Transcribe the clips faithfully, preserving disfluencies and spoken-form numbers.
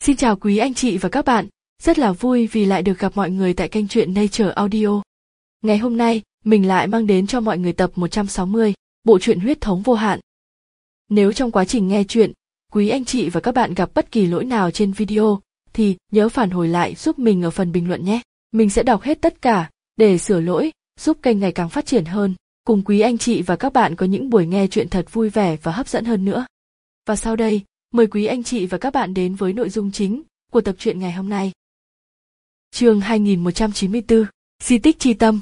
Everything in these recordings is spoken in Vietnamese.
Xin chào quý anh chị và các bạn, rất là vui vì lại được gặp mọi người tại kênh truyện Nature Audio. Ngày hôm nay, mình lại mang đến cho mọi người tập một trăm sáu mươi, bộ truyện Huyết thống vô hạn. Nếu trong quá trình nghe truyện, quý anh chị và các bạn gặp bất kỳ lỗi nào trên video, thì nhớ phản hồi lại giúp mình ở phần bình luận nhé. Mình sẽ đọc hết tất cả, để sửa lỗi, giúp kênh ngày càng phát triển hơn, cùng quý anh chị và các bạn có những buổi nghe truyện thật vui vẻ và hấp dẫn hơn nữa. Và sau đây, mời quý anh chị và các bạn đến với nội dung chính của tập truyện ngày hôm nay. Chương hai nghìn một trăm chín mươi tư, Di tích chi tâm.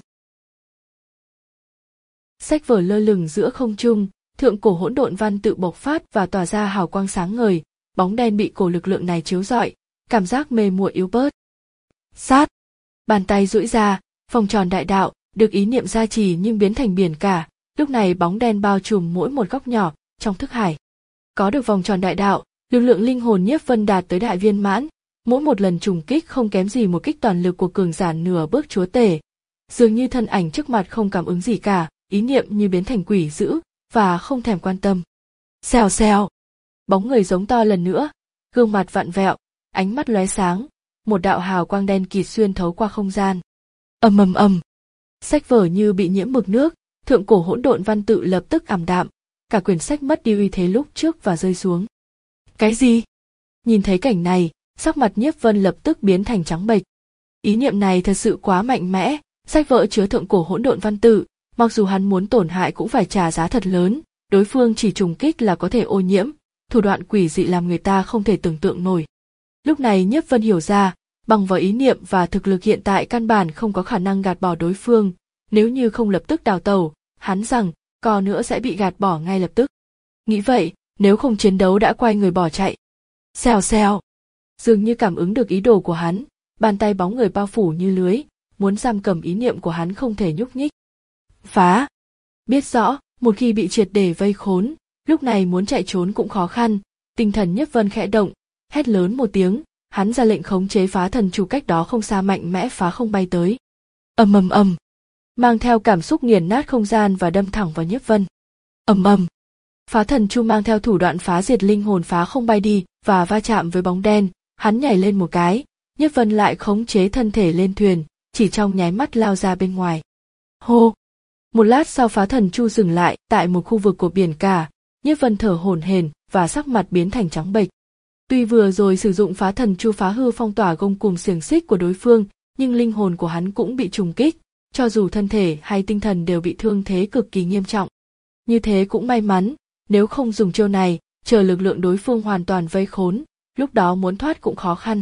Sách vở lơ lửng giữa không trung, thượng cổ hỗn độn văn tự bộc phát và tỏa ra hào quang sáng ngời, bóng đen bị cổ lực lượng này chiếu rọi, cảm giác mê muội yếu bớt. Sát, bàn tay duỗi ra, vòng tròn đại đạo, được ý niệm gia trì nhưng biến thành biển cả, lúc này bóng đen bao trùm mỗi một góc nhỏ trong thức hải. Có được vòng tròn đại đạo, lực lượng linh hồn Nhiếp Vân đạt tới đại viên mãn, mỗi một lần trùng kích không kém gì một kích toàn lực của cường giả nửa bước chúa tể. Dường như thân ảnh trước mặt không cảm ứng gì cả, ý niệm như biến thành quỷ dữ và không thèm quan tâm. Xèo xèo, bóng người giống to lần nữa, gương mặt vặn vẹo, ánh mắt lóe sáng, một đạo hào quang đen kịt xuyên thấu qua không gian. Ầm ầm ầm, sách vở như bị nhiễm mực nước, thượng cổ hỗn độn văn tự lập tức ảm đạm, cả quyển sách mất đi uy thế lúc trước và rơi xuống. Cái gì? Nhìn thấy cảnh này, sắc mặt Nhiếp Vân lập tức biến thành trắng bệch. Ý niệm này thật sự quá mạnh mẽ, sách vở chứa thượng cổ hỗn độn văn tự, mặc dù hắn muốn tổn hại cũng phải trả giá thật lớn, đối phương chỉ trùng kích là có thể ô nhiễm, thủ đoạn quỷ dị làm người ta không thể tưởng tượng nổi. Lúc này Nhiếp Vân hiểu ra, bằng vào ý niệm và thực lực hiện tại căn bản không có khả năng gạt bỏ đối phương, nếu như không lập tức đào tẩu, hắn rằng còn nữa sẽ bị gạt bỏ ngay lập tức. Nghĩ vậy, nếu không chiến đấu đã quay người bỏ chạy. Xèo xèo, dường như cảm ứng được ý đồ của hắn, bàn tay bóng người bao phủ như lưới, muốn giam cầm ý niệm của hắn không thể nhúc nhích. Phá! Biết rõ, một khi bị triệt để vây khốn, lúc này muốn chạy trốn cũng khó khăn, tinh thần Nhiếp Vân khẽ động, hét lớn một tiếng, hắn ra lệnh khống chế phá thần chu cách đó không xa mạnh mẽ phá không bay tới. Ầm ầm ầm, mang theo cảm xúc nghiền nát không gian và đâm thẳng vào Nhiếp Vân. Ầm ầm, phá thần chu mang theo thủ đoạn phá diệt linh hồn phá không bay đi và va chạm với bóng đen, hắn nhảy lên một cái, Nhiếp Vân lại khống chế thân thể lên thuyền, chỉ trong nháy mắt lao ra bên ngoài. Hô! Một lát sau phá thần chu dừng lại tại một khu vực của biển cả, Nhiếp Vân thở hổn hển và sắc mặt biến thành trắng bệch. Tuy vừa rồi sử dụng phá thần chu phá hư phong tỏa gông cùm xiềng xích của đối phương, nhưng linh hồn của hắn cũng bị trùng kích, cho dù thân thể hay tinh thần đều bị thương thế cực kỳ nghiêm trọng. Như thế cũng may mắn, nếu không dùng chiêu này, chờ lực lượng đối phương hoàn toàn vây khốn, lúc đó muốn thoát cũng khó khăn.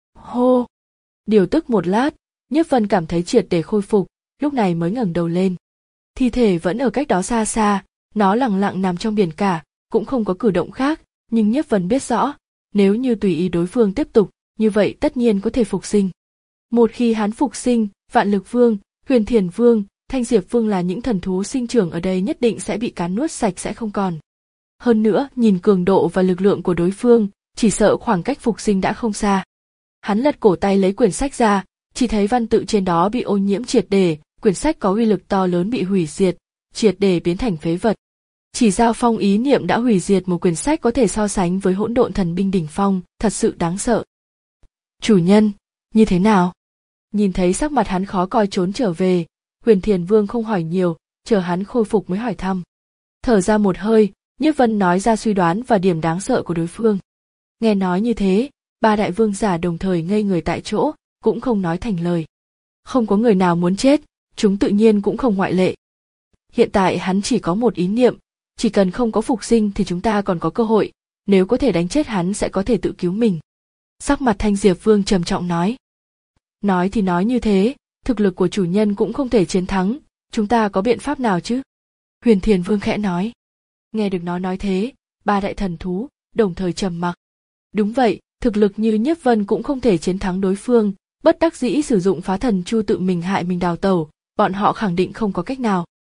Hô! Điều tức một lát, Nhiếp Vân cảm thấy triệt để khôi phục, lúc này mới ngẩng đầu lên. Thi thể vẫn ở cách đó xa xa, nó lặng lặng nằm trong biển cả, cũng không có cử động khác, nhưng Nhiếp Vân biết rõ, nếu như tùy ý đối phương tiếp tục, như vậy tất nhiên có thể phục sinh. Một khi hắn phục sinh, Vạn Lực Vương, Huyền Thiền Vương, Thanh Diệp Vương là những thần thú sinh trưởng ở đây nhất định sẽ bị cắn nuốt sạch sẽ không còn. Hơn nữa, nhìn cường độ và lực lượng của đối phương, chỉ sợ khoảng cách phục sinh đã không xa. Hắn lật cổ tay lấy quyển sách ra, chỉ thấy văn tự trên đó bị ô nhiễm triệt để, quyển sách có uy lực to lớn bị hủy diệt, triệt để biến thành phế vật. Chỉ giao phong ý niệm đã hủy diệt một quyển sách có thể so sánh với hỗn độn thần binh đỉnh phong, thật sự đáng sợ. Chủ nhân, như thế nào? Nhìn thấy sắc mặt hắn khó coi trốn trở về, Huyền Thiền Vương không hỏi nhiều, chờ hắn khôi phục mới hỏi thăm. Thở ra một hơi, Nhiếp Vân nói ra suy đoán và điểm đáng sợ của đối phương. Nghe nói như thế, ba đại vương giả đồng thời ngây người tại chỗ, cũng không nói thành lời. Không có người nào muốn chết, chúng tự nhiên cũng không ngoại lệ. Hiện tại hắn chỉ có một ý niệm, chỉ cần không có phục sinh thì chúng ta còn có cơ hội, nếu có thể đánh chết hắn sẽ có thể tự cứu mình. Sắc mặt Thanh Diệp Vương trầm trọng nói. Nói thì nói như thế, thực lực của chủ nhân cũng không thể chiến thắng, chúng ta có biện pháp nào chứ? Huyền Thiền Vương khẽ nói. Nghe được nó nói thế, ba đại thần thú đồng thời trầm mặc. Đúng vậy, thực lực như Nhiếp Vân cũng không thể chiến thắng đối phương, bất đắc dĩ sử dụng phá thần chu tự mình hại mình đào tẩu, bọn họ khẳng định không có cách nào.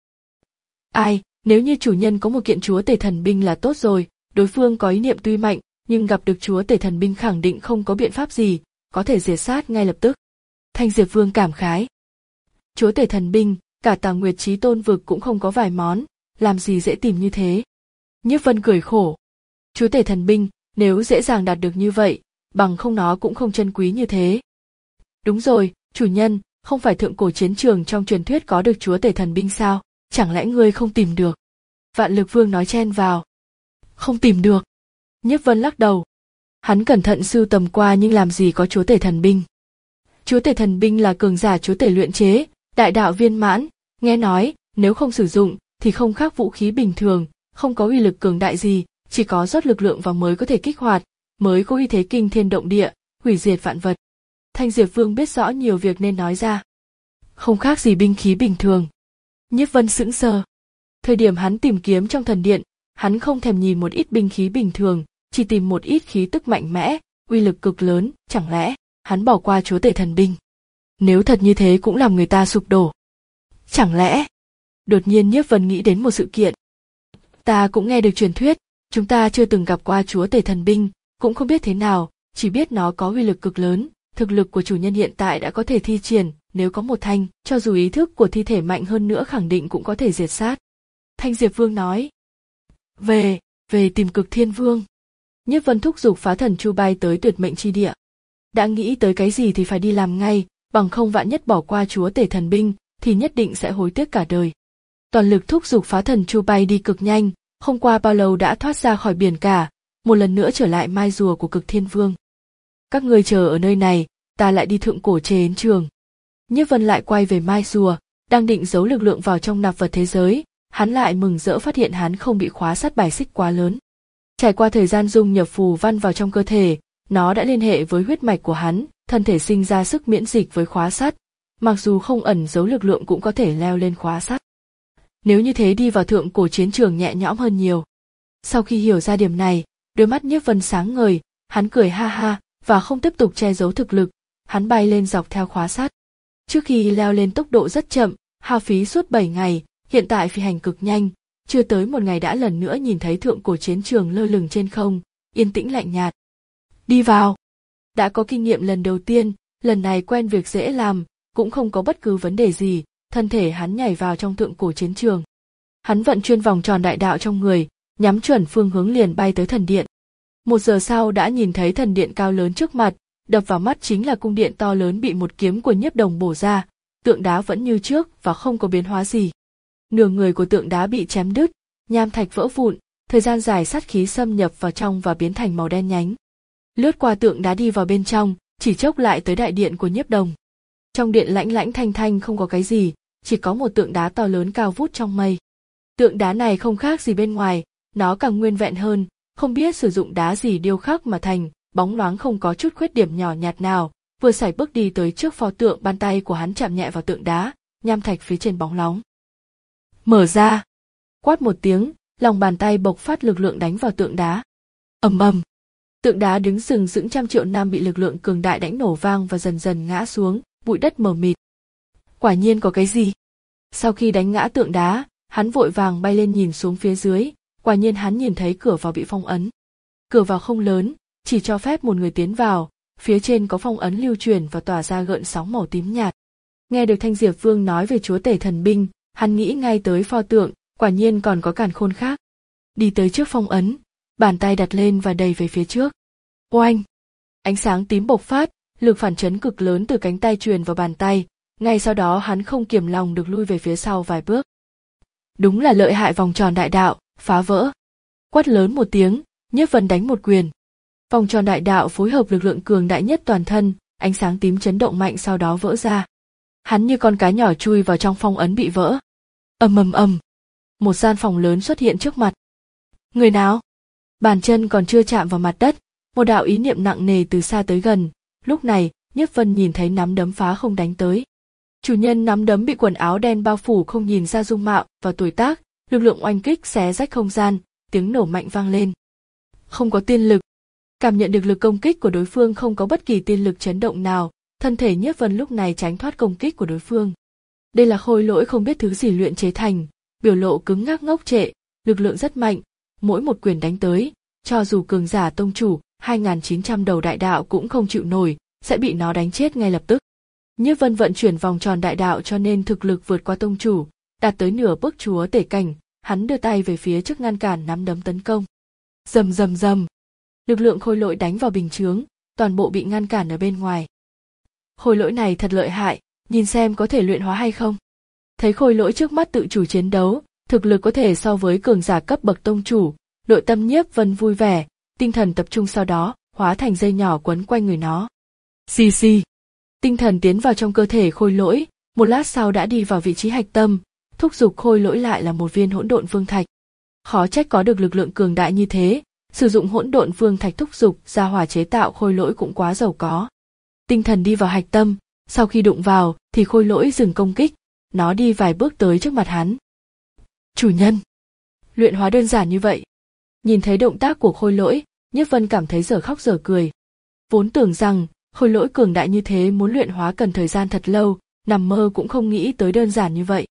Ai, nếu như chủ nhân có một kiện chúa tể thần binh là tốt rồi, đối phương có ý niệm tuy mạnh, nhưng gặp được chúa tể thần binh khẳng định không có biện pháp gì, có thể diệt sát ngay lập tức. Thanh Diệp Vương cảm khái. Chúa tể thần binh, cả Tà Nguyệt Chí Tôn vực cũng không có vài món, làm gì dễ tìm như thế. Nhiếp Vân cười khổ. Chúa tể thần binh, nếu dễ dàng đạt được như vậy, bằng không nó cũng không chân quý như thế. Đúng rồi, chủ nhân, không phải thượng cổ chiến trường trong truyền thuyết có được chúa tể thần binh sao, chẳng lẽ ngươi không tìm được? Vạn Lực Vương nói chen vào. Không tìm được. Nhiếp Vân lắc đầu. Hắn cẩn thận sưu tầm qua nhưng làm gì có chúa tể thần binh. Chúa tể thần binh là cường giả chúa tể luyện chế, đại đạo viên mãn, nghe nói, nếu không sử dụng, thì không khác vũ khí bình thường, không có uy lực cường đại gì, chỉ có rót lực lượng vào mới có thể kích hoạt, mới có uy thế kinh thiên động địa, hủy diệt vạn vật. Thanh Diệp Vương biết rõ nhiều việc nên nói ra. Không khác gì binh khí bình thường. Nhiếp Vân sững sờ. Thời điểm hắn tìm kiếm trong thần điện, hắn không thèm nhìn một ít binh khí bình thường, chỉ tìm một ít khí tức mạnh mẽ, uy lực cực lớn, chẳng lẽ hắn bỏ qua chúa tể thần binh? Nếu thật như thế cũng làm người ta sụp đổ. Chẳng lẽ? Đột nhiên Nhiếp Vân nghĩ đến một sự kiện. Ta cũng nghe được truyền thuyết, chúng ta chưa từng gặp qua chúa tể thần binh, cũng không biết thế nào, chỉ biết nó có uy lực cực lớn, thực lực của chủ nhân hiện tại đã có thể thi triển, nếu có một thanh, cho dù ý thức của thi thể mạnh hơn nữa khẳng định cũng có thể diệt sát. Thanh Diệp Vương nói. Về, về tìm Cực Thiên Vương. Nhiếp Vân thúc giục phá thần chu bay tới tuyệt mệnh chi địa. Đã nghĩ tới cái gì thì phải đi làm ngay, bằng không vạn nhất bỏ qua chúa tể thần binh, thì nhất định sẽ hối tiếc cả đời. Toàn lực thúc giục phá thần chu bay đi cực nhanh, không qua bao lâu đã thoát ra khỏi biển cả, một lần nữa trở lại mai rùa của Cực Thiên Vương. Các ngươi chờ ở nơi này, ta lại đi thượng cổ chiến trường. Nhiếp Vân lại quay về mai rùa, đang định giấu lực lượng vào trong nạp vật thế giới, hắn lại mừng rỡ phát hiện hắn không bị khóa sắt bài xích quá lớn. Trải qua thời gian dung nhập phù văn vào trong cơ thể, nó đã liên hệ với huyết mạch của hắn, thân thể sinh ra sức miễn dịch với khóa sắt, mặc dù không ẩn giấu lực lượng cũng có thể leo lên khóa sắt. Nếu như thế đi vào thượng cổ chiến trường nhẹ nhõm hơn nhiều. Sau khi hiểu ra điểm này, đôi mắt Nhiếp Vân sáng ngời, hắn cười ha ha và không tiếp tục che giấu thực lực, hắn bay lên dọc theo khóa sắt. Trước khi leo lên tốc độ rất chậm, hao phí suốt bảy ngày, hiện tại phi hành cực nhanh, chưa tới một ngày đã lần nữa nhìn thấy thượng cổ chiến trường lơ lửng trên không, yên tĩnh lạnh nhạt. Đi vào. Đã có kinh nghiệm lần đầu tiên, lần này quen việc dễ làm, cũng không có bất cứ vấn đề gì, thân thể hắn nhảy vào trong thượng cổ chiến trường. Hắn vận chuyên vòng tròn đại đạo trong người, nhắm chuẩn phương hướng liền bay tới thần điện. Một giờ sau đã nhìn thấy thần điện cao lớn trước mặt, đập vào mắt chính là cung điện to lớn bị một kiếm của Nhiếp Đồng bổ ra, tượng đá vẫn như trước và không có biến hóa gì. Nửa người của tượng đá bị chém đứt, nham thạch vỡ vụn, thời gian dài sát khí xâm nhập vào trong và biến thành màu đen nhánh. Lướt qua tượng đá đi vào bên trong, chỉ chốc lại tới đại điện của Nhiếp Đồng. Trong điện lãnh lãnh thanh thanh không có cái gì, chỉ có một tượng đá to lớn cao vút trong mây. Tượng đá này không khác gì bên ngoài, nó càng nguyên vẹn hơn, không biết sử dụng đá gì điêu khắc mà thành, bóng loáng không có chút khuyết điểm nhỏ nhặt nào. Vừa sải bước đi tới trước pho tượng, bàn tay của hắn chạm nhẹ vào tượng đá, nham thạch phía trên bóng lóng. Mở ra. Quát một tiếng, lòng bàn tay bộc phát lực lượng đánh vào tượng đá. Ầm ầm. Tượng đá đứng sừng sững trăm triệu năm bị lực lượng cường đại đánh nổ vang và dần dần ngã xuống, bụi đất mờ mịt. Quả nhiên có cái gì? Sau khi đánh ngã tượng đá, hắn vội vàng bay lên nhìn xuống phía dưới, quả nhiên hắn nhìn thấy cửa vào bị phong ấn. Cửa vào không lớn, chỉ cho phép một người tiến vào, phía trên có phong ấn lưu truyền và tỏa ra gợn sóng màu tím nhạt. Nghe được Thanh Diệp Vương nói về chúa tể thần binh, hắn nghĩ ngay tới pho tượng, quả nhiên còn có càn khôn khác. Đi tới trước phong ấn, bàn tay đặt lên và đẩy về phía trước. Oanh! Ánh sáng tím bộc phát, lực phản chấn cực lớn từ cánh tay truyền vào bàn tay, ngay sau đó hắn không kiềm lòng được lui về phía sau vài bước. Đúng là lợi hại vòng tròn đại đạo, phá vỡ. Quát lớn một tiếng, Nhiếp Vân đánh một quyền. Vòng tròn đại đạo phối hợp lực lượng cường đại nhất toàn thân, ánh sáng tím chấn động mạnh sau đó vỡ ra. Hắn như con cá nhỏ chui vào trong phong ấn bị vỡ. Ầm ầm ầm. Một gian phòng lớn xuất hiện trước mặt. Người nào? Bàn chân còn chưa chạm vào mặt đất, một đạo ý niệm nặng nề từ xa tới gần. Lúc này, Nhiếp Vân nhìn thấy nắm đấm phá không đánh tới. Chủ nhân nắm đấm bị quần áo đen bao phủ không nhìn ra dung mạo và tuổi tác, lực lượng oanh kích xé rách không gian, tiếng nổ mạnh vang lên. Không có tiên lực. Cảm nhận được lực công kích của đối phương không có bất kỳ tiên lực chấn động nào, thân thể Nhiếp Vân lúc này tránh thoát công kích của đối phương. Đây là khôi lỗi không biết thứ gì luyện chế thành, biểu lộ cứng ngắc ngốc trệ, lực lượng rất mạnh, mỗi một quyền đánh tới, cho dù cường giả tông chủ, hai nghìn chín trăm đầu đại đạo cũng không chịu nổi, sẽ bị nó đánh chết ngay lập tức. Nhiếp Vân vận chuyển vòng tròn đại đạo cho nên thực lực vượt qua tông chủ, đạt tới nửa bước chúa tể cảnh, hắn đưa tay về phía trước ngăn cản nắm đấm tấn công. Rầm rầm rầm. Lực lượng khôi lỗi đánh vào bình chướng, toàn bộ bị ngăn cản ở bên ngoài. Khôi lỗi này thật lợi hại, nhìn xem có thể luyện hóa hay không. Thấy khôi lỗi trước mắt tự chủ chiến đấu, thực lực có thể so với cường giả cấp bậc tông chủ, nội tâm Nhiếp Vân vui vẻ, tinh thần tập trung sau đó, hóa thành dây nhỏ quấn quanh người nó. Xì xì. Tinh thần tiến vào trong cơ thể khôi lỗi, một lát sau đã đi vào vị trí hạch tâm, thúc giục khôi lỗi lại là một viên hỗn độn vương thạch. Khó trách có được lực lượng cường đại như thế, sử dụng hỗn độn vương thạch thúc giục ra hỏa chế tạo khôi lỗi cũng quá giàu có. Tinh thần đi vào hạch tâm, sau khi đụng vào thì khôi lỗi dừng công kích, nó đi vài bước tới trước mặt hắn. Chủ nhân, luyện hóa đơn giản như vậy. Nhìn thấy động tác của khôi lỗi, Nhiếp Vân cảm thấy dở khóc dở cười. Vốn tưởng rằng khôi lỗi cường đại như thế muốn luyện hóa cần thời gian thật lâu, nằm mơ cũng không nghĩ tới đơn giản như vậy.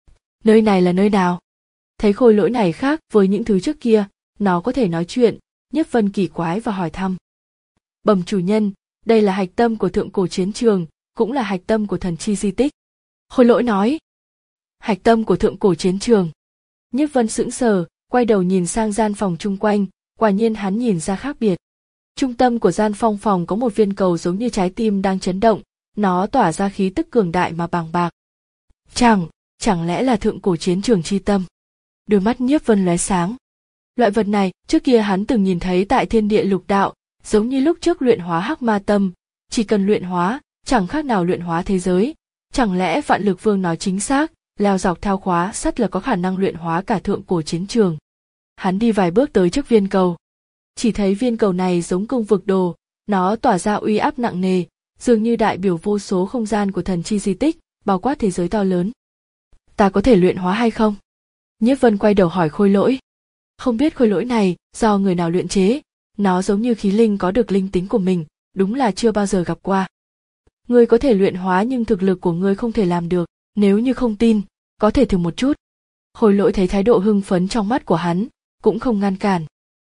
Nơi này là nơi nào? Thấy khôi lỗi này khác với những thứ trước kia, nó có thể nói chuyện, Nhiếp Vân kỳ quái và hỏi thăm. Bẩm chủ nhân, đây là hạch tâm của thượng cổ chiến trường, cũng là hạch tâm của thần chi di tích. Khôi lỗi nói. Hạch tâm của thượng cổ chiến trường. Nhiếp Vân sững sờ, quay đầu nhìn sang gian phòng chung quanh, quả nhiên hắn nhìn ra khác biệt. Trung tâm của gian phong phòng có một viên cầu giống như trái tim đang chấn động, nó tỏa ra khí tức cường đại mà bàng bạc. Chẳng, chẳng lẽ là thượng cổ chiến trường chi tâm? Đôi mắt Nhiếp Vân lóe sáng. Loại vật này, trước kia hắn từng nhìn thấy tại thiên địa lục đạo, giống như lúc trước luyện hóa hắc ma tâm, chỉ cần luyện hóa, chẳng khác nào luyện hóa thế giới. Chẳng lẽ Vạn Lực Vương nói chính xác, leo dọc theo khóa sắt là có khả năng luyện hóa cả thượng cổ chiến trường. Hắn đi vài bước tới trước viên cầu. Chỉ thấy viên cầu này giống cương vực đồ, nó tỏa ra uy áp nặng nề, dường như đại biểu vô số không gian của thần chi di tích, bao quát thế giới to lớn. Ta có thể luyện hóa hay không? Nhiếp Vân quay đầu hỏi khôi lỗi. Không biết khôi lỗi này do người nào luyện chế, nó giống như khí linh có được linh tính của mình, đúng là chưa bao giờ gặp qua. Ngươi có thể luyện hóa nhưng thực lực của ngươi không thể làm được, nếu như không tin, có thể thử một chút. Khôi lỗi thấy thái độ hưng phấn trong mắt của hắn, cũng không ngăn cản.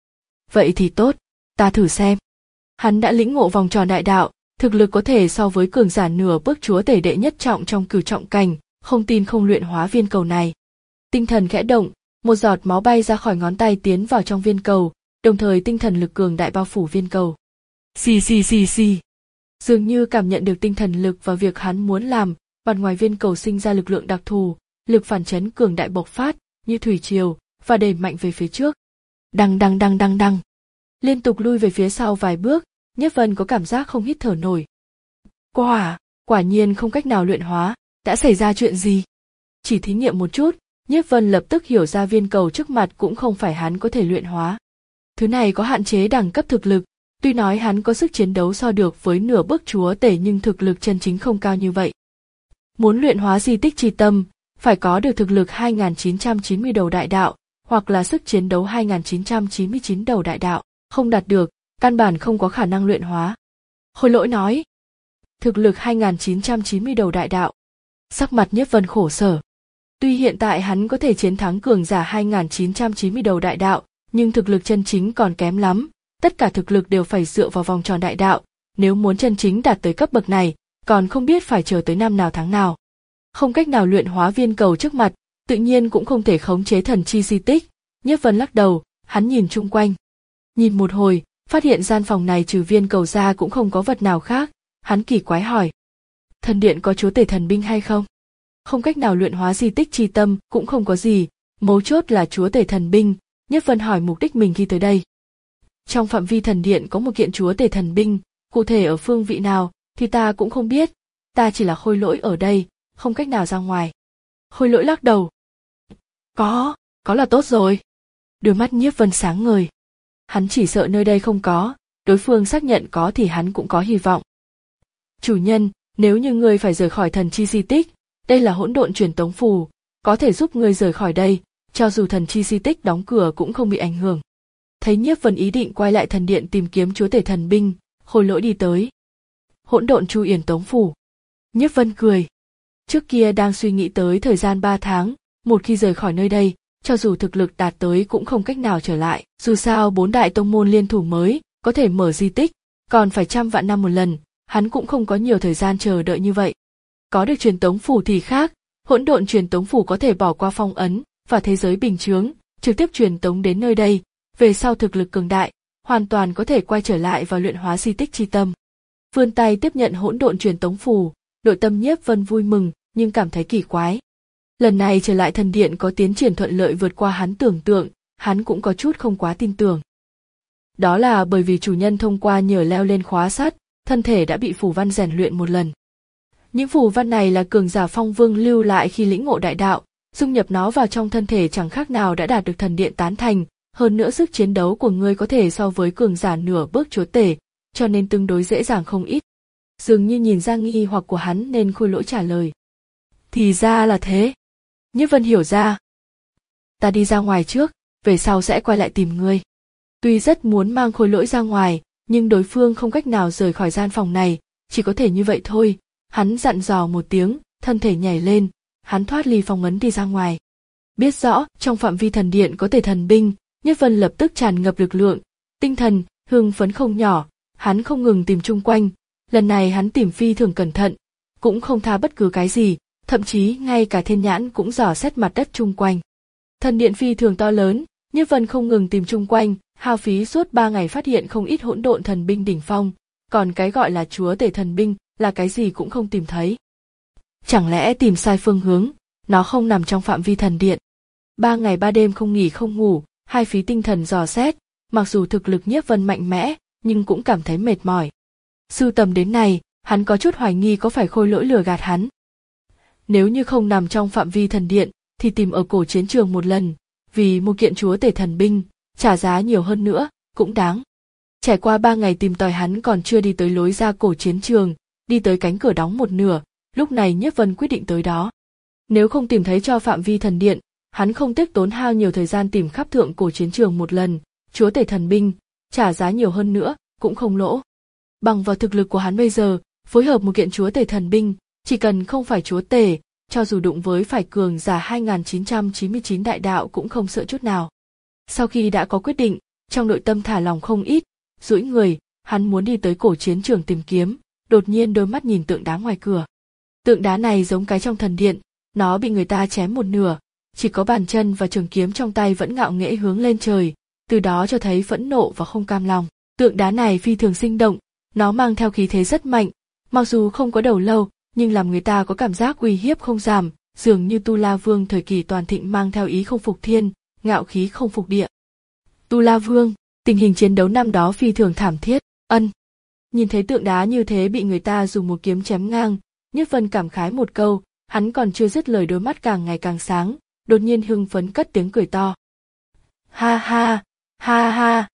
Vậy thì tốt, ta thử xem. Hắn đã lĩnh ngộ vòng tròn đại đạo, thực lực có thể so với cường giả nửa bước chúa tể đệ nhất trọng trong cửu trọng cảnh, không tin không luyện hóa viên cầu này. Tinh thần khẽ động, một giọt máu bay ra khỏi ngón tay tiến vào trong viên cầu, đồng thời tinh thần lực cường đại bao phủ viên cầu. Xì xì xì xì. Dường như cảm nhận được tinh thần lực và việc hắn muốn làm, mặt ngoài viên cầu sinh ra lực lượng đặc thù, lực phản chấn cường đại bộc phát, như thủy triều, và đẩy mạnh về phía trước. Đăng đăng đăng đăng đăng. Liên tục lui về phía sau vài bước, Nhiếp Vân có cảm giác không hít thở nổi. Quả, quả nhiên không cách nào luyện hóa, đã xảy ra chuyện gì? Chỉ thí nghiệm một chút, Nhiếp Vân lập tức hiểu ra viên cầu trước mặt cũng không phải hắn có thể luyện hóa. Thứ này có hạn chế đẳng cấp thực lực, tuy nói hắn có sức chiến đấu so được với nửa bước chúa tể nhưng thực lực chân chính không cao như vậy. Muốn luyện hóa di tích chi tâm, phải có được thực lực hai nghìn chín trăm chín mươi đầu đại đạo, hoặc là sức chiến đấu hai nghìn chín trăm chín mươi chín đầu đại đạo, không đạt được, căn bản không có khả năng luyện hóa. Khôi lỗi nói. Thực lực hai nghìn chín trăm chín mươi đầu đại đạo. Sắc mặt Nhiếp Vân khổ sở. Tuy hiện tại hắn có thể chiến thắng cường giả hai nghìn chín trăm chín mươi đầu đại đạo, nhưng thực lực chân chính còn kém lắm, tất cả thực lực đều phải dựa vào vòng tròn đại đạo, nếu muốn chân chính đạt tới cấp bậc này, còn không biết phải chờ tới năm nào tháng nào. Không cách nào luyện hóa viên cầu trước mặt, tự nhiên cũng không thể khống chế thần chi di tích. Nhiếp Vân lắc đầu, hắn nhìn chung quanh. Nhìn một hồi, phát hiện gian phòng này trừ viên cầu ra cũng không có vật nào khác, hắn kỳ quái hỏi. Thần điện có chúa tể thần binh hay không? Không cách nào luyện hóa di tích chi tâm cũng không có gì, mấu chốt là chúa tể thần binh. Nhiếp Vân hỏi mục đích mình khi tới đây. Trong phạm vi thần điện có một kiện chúa tể thần binh, cụ thể ở phương vị nào thì ta cũng không biết, ta chỉ là khôi lỗi ở đây, không cách nào ra ngoài. Khôi lỗi lắc đầu. Có, có là tốt rồi. Đôi mắt Nhiếp Vân sáng ngời. Hắn chỉ sợ nơi đây không có, đối phương xác nhận có thì hắn cũng có hy vọng. Chủ nhân, nếu như ngươi phải rời khỏi thần chi di tích, đây là hỗn độn truyền tống phù, có thể giúp ngươi rời khỏi đây, cho dù thần chi di tích đóng cửa cũng không bị ảnh hưởng. Thấy Nhiếp Vân ý định quay lại thần điện tìm kiếm chúa tể thần binh, khôi lỗi đi tới. Hỗn độn chu yển tống phù. Nhiếp Vân cười. Trước kia đang suy nghĩ tới thời gian ba tháng, một khi rời khỏi nơi đây, cho dù thực lực đạt tới cũng không cách nào trở lại. Dù sao bốn đại tông môn liên thủ mới có thể mở di tích, còn phải trăm vạn năm một lần, hắn cũng không có nhiều thời gian chờ đợi như vậy. Có được truyền tống phù thì khác, hỗn độn truyền tống phù có thể bỏ qua phong ấn và thế giới bình chướng, trực tiếp truyền tống đến nơi đây. Về sau thực lực cường đại, hoàn toàn có thể quay trở lại và luyện hóa di tích chi tâm. Vươn tay tiếp nhận hỗn độn truyền tống phù, nội tâm Nhiếp Vân vui mừng nhưng cảm thấy kỳ quái. Lần này trở lại thần điện có tiến triển thuận lợi vượt qua hắn tưởng tượng, hắn cũng có chút không quá tin tưởng. Đó là bởi vì chủ nhân thông qua nhờ leo lên khóa sắt, thân thể đã bị phù văn rèn luyện một lần. Những phù văn này là cường giả Phong Vương lưu lại khi lĩnh ngộ đại đạo, dung nhập nó vào trong thân thể chẳng khác nào đã đạt được thần điện tán thành, hơn nữa sức chiến đấu của ngươi có thể so với cường giả nửa bước chúa tể, cho nên tương đối dễ dàng không ít. Dường như nhìn ra nghi hoặc của hắn nên Khôi Lỗi trả lời. Thì ra là thế. Nhiếp Vân hiểu ra. Ta đi ra ngoài trước, về sau sẽ quay lại tìm ngươi. Tuy rất muốn mang Khôi Lỗi ra ngoài, nhưng đối phương không cách nào rời khỏi gian phòng này, chỉ có thể như vậy thôi. Hắn dặn dò một tiếng, thân thể nhảy lên, hắn thoát ly phong ấn đi ra ngoài. Biết rõ trong phạm vi thần điện có thể thần binh, Nhiếp Vân lập tức tràn ngập lực lượng, tinh thần, hưng phấn không nhỏ, hắn không ngừng tìm chung quanh, lần này hắn tìm phi thường cẩn thận, cũng không tha bất cứ cái gì, thậm chí ngay cả thiên nhãn cũng dò xét mặt đất chung quanh. Thần điện phi thường to lớn, Nhiếp Vân không ngừng tìm chung quanh, hao phí suốt ba ngày phát hiện không ít hỗn độn thần binh đỉnh phong, còn cái gọi là chúa tể thần binh là cái gì cũng không tìm thấy. Chẳng lẽ tìm sai phương hướng, nó không nằm trong phạm vi thần điện. Ba ngày ba đêm không nghỉ không ngủ, hai phí tinh thần dò xét, mặc dù thực lực Nhiếp Vân mạnh mẽ, nhưng cũng cảm thấy mệt mỏi. Sưu tầm đến này, hắn có chút hoài nghi có phải Khôi Lỗi lừa gạt hắn. Nếu như không nằm trong phạm vi thần điện, thì tìm ở cổ chiến trường một lần, vì một kiện chúa tể thần binh, trả giá nhiều hơn nữa, cũng đáng. Trải qua ba ngày tìm tòi hắn còn chưa đi tới lối ra cổ chiến trường, đi tới cánh cửa đóng một nửa, lúc này Nhiếp Vân quyết định tới đó. Nếu không tìm thấy cho phạm vi thần điện, hắn không tiếc tốn hao nhiều thời gian tìm khắp thượng cổ chiến trường một lần, chúa tể thần binh, trả giá nhiều hơn nữa, cũng không lỗ. Bằng vào thực lực của hắn bây giờ, phối hợp một kiện chúa tể thần binh, chỉ cần không phải chúa tể, cho dù đụng với phải cường giả hai nghìn chín trăm chín mươi chín đại đạo cũng không sợ chút nào. Sau khi đã có quyết định, trong nội tâm thả lòng không ít, duỗi người, hắn muốn đi tới cổ chiến trường tìm kiếm, đột nhiên đôi mắt nhìn tượng đá ngoài cửa. Tượng đá này giống cái trong thần điện, nó bị người ta chém một nửa, chỉ có bàn chân và trường kiếm trong tay vẫn ngạo nghễ hướng lên trời, từ đó cho thấy phẫn nộ và không cam lòng. Tượng đá này phi thường sinh động, nó mang theo khí thế rất mạnh, mặc dù không có đầu lâu, nhưng làm người ta có cảm giác uy hiếp không giảm, dường như Tu La Vương thời kỳ toàn thịnh mang theo ý không phục thiên, ngạo khí không phục địa. Tu La Vương, tình hình chiến đấu năm đó phi thường thảm thiết, ân. Nhìn thấy tượng đá như thế bị người ta dùng một kiếm chém ngang, Nhiếp Vân cảm khái một câu, hắn còn chưa dứt lời đôi mắt càng ngày càng sáng, đột nhiên hưng phấn cất tiếng cười to. Ha ha, ha ha.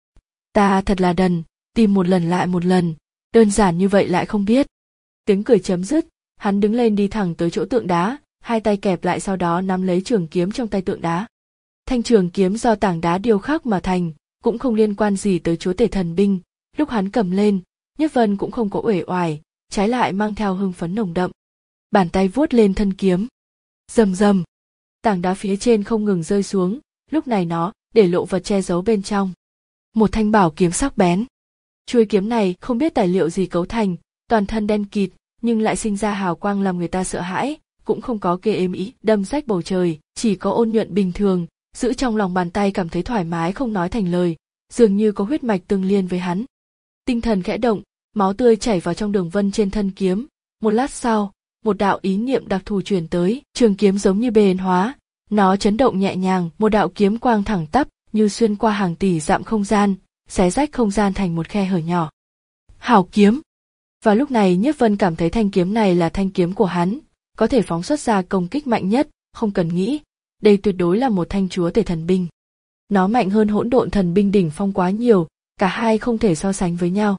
Ta thật là đần, tìm một lần lại một lần, đơn giản như vậy lại không biết. Tiếng cười chấm dứt, hắn đứng lên đi thẳng tới chỗ tượng đá, hai tay kẹp lại sau đó nắm lấy trường kiếm trong tay tượng đá. Thanh trường kiếm do tảng đá điêu khắc mà thành, cũng không liên quan gì tới chúa tể thần binh, lúc hắn cầm lên, Nhiếp Vân cũng không có uể oải, trái lại mang theo hưng phấn nồng đậm. Bàn tay vuốt lên thân kiếm. Rầm rầm, tảng đá phía trên không ngừng rơi xuống, lúc này nó để lộ vật che giấu bên trong. Một thanh bảo kiếm sắc bén. Chuôi kiếm này không biết tài liệu gì cấu thành, toàn thân đen kịt, nhưng lại sinh ra hào quang làm người ta sợ hãi, cũng không có kê êm ý đâm rách bầu trời, chỉ có ôn nhuận bình thường, giữ trong lòng bàn tay cảm thấy thoải mái không nói thành lời, dường như có huyết mạch tương liên với hắn. Tinh thần khẽ động, máu tươi chảy vào trong đường vân trên thân kiếm, một lát sau, một đạo ý niệm đặc thù truyền tới, trường kiếm giống như bền hóa, nó chấn động nhẹ nhàng, một đạo kiếm quang thẳng tắp như xuyên qua hàng tỷ dặm không gian, xé rách không gian thành một khe hở nhỏ. Hảo kiếm. Vào lúc này Nhiếp Vân cảm thấy thanh kiếm này là thanh kiếm của hắn, có thể phóng xuất ra công kích mạnh nhất, không cần nghĩ, đây tuyệt đối là một thanh chúa tể thần binh. Nó mạnh hơn hỗn độn thần binh đỉnh phong quá nhiều, cả hai không thể so sánh với nhau.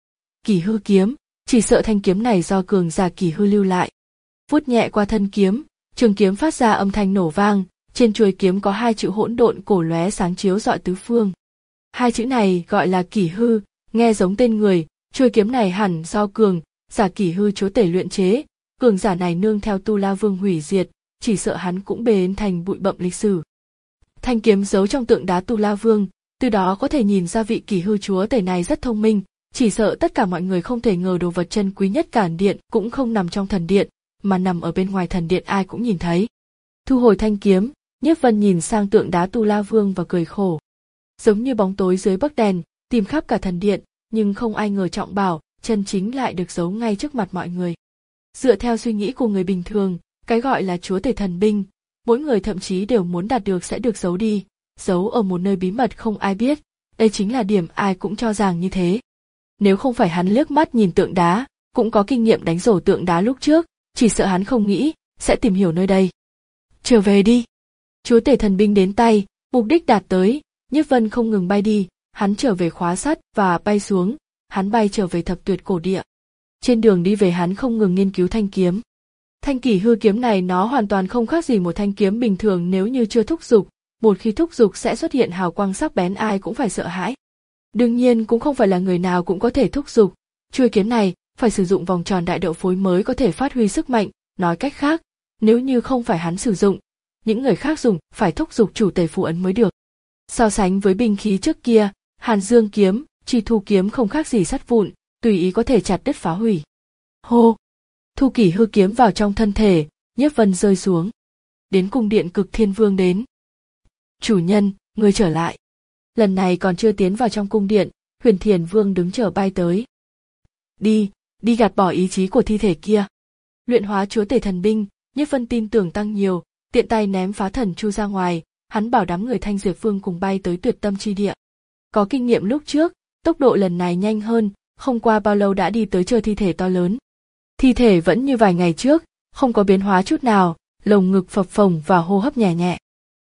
Kỳ hư kiếm, chỉ sợ thanh kiếm này do cường giả kỳ hư lưu lại. Vuốt nhẹ qua thân kiếm, trường kiếm phát ra âm thanh nổ vang, trên chuôi kiếm có hai chữ hỗn độn cổ lóe sáng chiếu rọi tứ phương. Hai chữ này gọi là kỳ hư, nghe giống tên người, chuôi kiếm này hẳn do cường giả kỳ hư chúa tể luyện chế, cường giả này nương theo Tu La Vương hủy diệt, chỉ sợ hắn cũng bến thành bụi bậm lịch sử. Thanh kiếm giấu trong tượng đá Tu La Vương, từ đó có thể nhìn ra vị kỳ hư chúa tể này rất thông minh, chỉ sợ tất cả mọi người không thể ngờ đồ vật chân quý nhất cả điện cũng không nằm trong thần điện, mà nằm ở bên ngoài thần điện ai cũng nhìn thấy. Thu hồi thanh kiếm, Nhiếp Vân nhìn sang tượng đá Tu La Vương và cười khổ. Giống như bóng tối dưới bấc đèn, tìm khắp cả thần điện, nhưng không ai ngờ Trọng Bảo chân chính lại được giấu ngay trước mặt mọi người. Dựa theo suy nghĩ của người bình thường, cái gọi là chúa tể thần binh, mỗi người thậm chí đều muốn đạt được sẽ được giấu đi, giấu ở một nơi bí mật không ai biết, đây chính là điểm ai cũng cho rằng như thế. Nếu không phải hắn liếc mắt nhìn tượng đá, cũng có kinh nghiệm đánh rổ tượng đá lúc trước, chỉ sợ hắn không nghĩ sẽ tìm hiểu nơi đây. Trở về đi. Chúa tể thần binh đến tay, mục đích đạt tới, Nhiếp Vân không ngừng bay đi, hắn trở về khóa sắt và bay xuống, hắn bay trở về thập tuyệt cổ địa. Trên đường đi về hắn không ngừng nghiên cứu thanh kiếm. Thanh kỷ hư kiếm này nó hoàn toàn không khác gì một thanh kiếm bình thường nếu như chưa thúc dục, một khi thúc dục sẽ xuất hiện hào quang sắc bén ai cũng phải sợ hãi. Đương nhiên cũng không phải là người nào cũng có thể thúc dục, chuôi kiếm này phải sử dụng vòng tròn đại đậu phối mới có thể phát huy sức mạnh, nói cách khác, nếu như không phải hắn sử dụng, những người khác dùng phải thúc dục chủ tể phù ấn mới được. So sánh với binh khí trước kia, Hàn Dương kiếm, Chi Thu kiếm không khác gì sắt vụn, tùy ý có thể chặt đứt phá hủy. Hô! Thu kỷ hư kiếm vào trong thân thể, Nhiếp Vân rơi xuống. Đến cung điện Cực Thiên Vương đến. Chủ nhân, ngươi trở lại. Lần này còn chưa tiến vào trong cung điện, Huyền Thiền Vương đứng chờ bay tới. Đi, đi gạt bỏ ý chí của thi thể kia. Luyện hóa chúa tể thần binh, Nhiếp Vân tin tưởng tăng nhiều, tiện tay ném phá thần chu ra ngoài, hắn bảo đám người Thanh Diệp Vương cùng bay tới Tuyệt Tâm chi địa. Có kinh nghiệm lúc trước, tốc độ lần này nhanh hơn, không qua bao lâu đã đi tới chờ thi thể to lớn. Thi thể vẫn như vài ngày trước, không có biến hóa chút nào, lồng ngực phập phồng và hô hấp nhẹ nhẹ.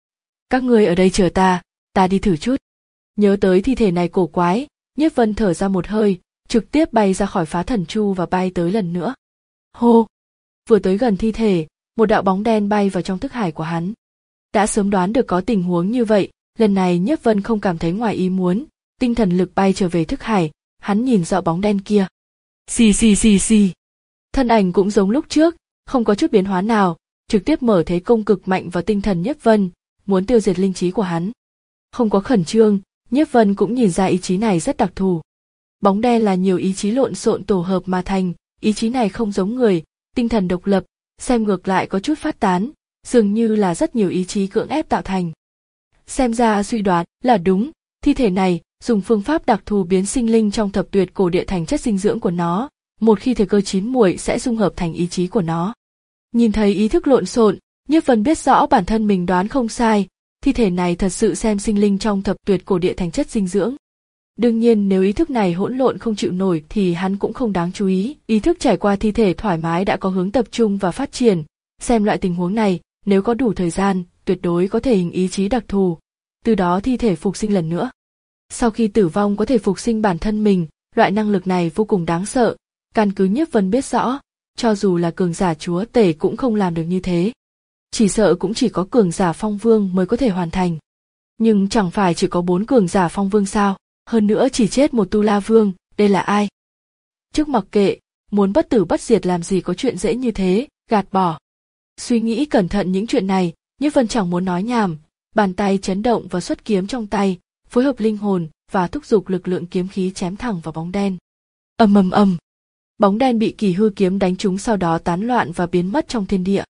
Các ngươi ở đây chờ ta, ta đi thử chút. Nhớ tới thi thể này cổ quái, Nhiếp Vân thở ra một hơi, trực tiếp bay ra khỏi phá thần chu và bay tới lần nữa. Hô! Vừa tới gần thi thể, một đạo bóng đen bay vào trong thức hải của hắn. Đã sớm đoán được có tình huống như vậy, lần này Nhiếp Vân không cảm thấy ngoài ý muốn, tinh thần lực bay trở về thức hải, hắn nhìn rõ bóng đen kia. Xì xì xì xì. Thân ảnh cũng giống lúc trước, không có chút biến hóa nào, trực tiếp mở thế công cực mạnh vào tinh thần Nhiếp Vân, muốn tiêu diệt linh trí của hắn. Không có khẩn trương, Nhiếp Vân cũng nhìn ra ý chí này rất đặc thù. Bóng đen là nhiều ý chí lộn xộn tổ hợp mà thành, ý chí này không giống người, tinh thần độc lập, xem ngược lại có chút phát tán, dường như là rất nhiều ý chí cưỡng ép tạo thành. Xem ra suy đoán là đúng, thi thể này dùng phương pháp đặc thù biến sinh linh trong thập tuyệt cổ địa thành chất dinh dưỡng của nó, một khi thời cơ chín muồi sẽ dung hợp thành ý chí của nó. Nhìn thấy ý thức lộn xộn, Nhiếp Vân biết rõ bản thân mình đoán không sai, thi thể này thật sự xem sinh linh trong thập tuyệt cổ địa thành chất dinh dưỡng. Đương nhiên nếu ý thức này hỗn lộn không chịu nổi thì hắn cũng không đáng chú ý, ý thức trải qua thi thể thoải mái đã có hướng tập trung và phát triển, xem loại tình huống này, nếu có đủ thời gian, tuyệt đối có thể hình ý chí đặc thù, từ đó thi thể phục sinh lần nữa. Sau khi tử vong có thể phục sinh bản thân mình, loại năng lực này vô cùng đáng sợ, căn cứ Nhiếp Vân biết rõ, cho dù là cường giả chúa tể cũng không làm được như thế. Chỉ sợ cũng chỉ có cường giả phong vương mới có thể hoàn thành. Nhưng chẳng phải chỉ có bốn cường giả phong vương sao, hơn nữa chỉ chết một tu la vương, đây là ai? Trước mặc kệ, muốn bất tử bất diệt làm gì có chuyện dễ như thế, gạt bỏ. Suy nghĩ cẩn thận những chuyện này, Nhiếp Vân chẳng muốn nói nhảm, bàn tay chấn động và xuất kiếm trong tay, phối hợp linh hồn và thúc giục lực lượng kiếm khí chém thẳng vào bóng đen. Ầm ầm ầm. Bóng đen bị kỳ hư kiếm đánh trúng sau đó tán loạn và biến mất trong thiên địa.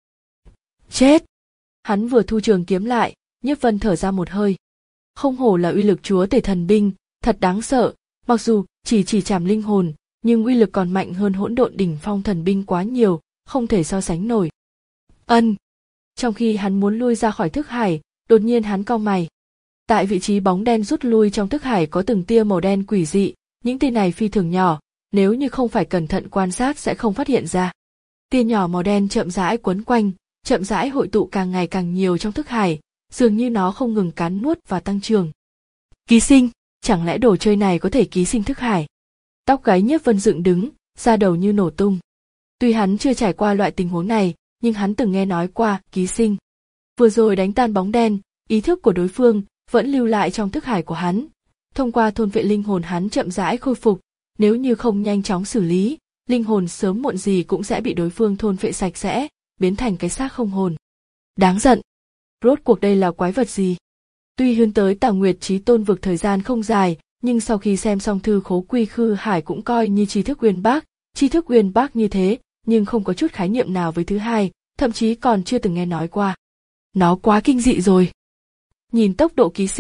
Chết! Hắn vừa thu trường kiếm lại, Nhiếp Vân thở ra một hơi. Không hổ là uy lực chúa tể thần binh, thật đáng sợ, mặc dù chỉ chỉ chạm linh hồn, nhưng uy lực còn mạnh hơn hỗn độn đỉnh phong thần binh quá nhiều, không thể so sánh nổi. Ân! Trong khi hắn muốn lui ra khỏi thức hải, đột nhiên hắn cau mày. Tại vị trí bóng đen rút lui trong thức hải có từng tia màu đen quỷ dị, những tia này phi thường nhỏ, nếu như không phải cẩn thận quan sát sẽ không phát hiện ra. Tia nhỏ màu đen chậm rãi quấn quanh, chậm rãi hội tụ càng ngày càng nhiều trong thức hải, dường như nó không ngừng cắn nuốt và tăng trưởng. Ký sinh, chẳng lẽ đồ chơi này có thể ký sinh thức hải? Tóc gáy Nhiếp Vân dựng đứng, da đầu như nổ tung. Tuy hắn chưa trải qua loại tình huống này, nhưng hắn từng nghe nói qua ký sinh. Vừa rồi đánh tan bóng đen, ý thức của đối phương vẫn lưu lại trong thức hải của hắn. Thông qua thôn vệ linh hồn hắn chậm rãi khôi phục, nếu như không nhanh chóng xử lý, linh hồn sớm muộn gì cũng sẽ bị đối phương thôn vệ sạch sẽ, biến thành cái xác không hồn. Đáng giận! Rốt cuộc đây là quái vật gì? Tuy hướng tới Tà Nguyệt Chí Tôn vực thời gian không dài, nhưng sau khi xem xong thư khố quy khư hải cũng coi như tri thức uyên bác, tri thức uyên bác như thế, nhưng không có chút khái niệm nào với thứ hai, thậm chí còn chưa từng nghe nói qua. Nó quá kinh dị rồi. Nhìn tốc độ ký sinh,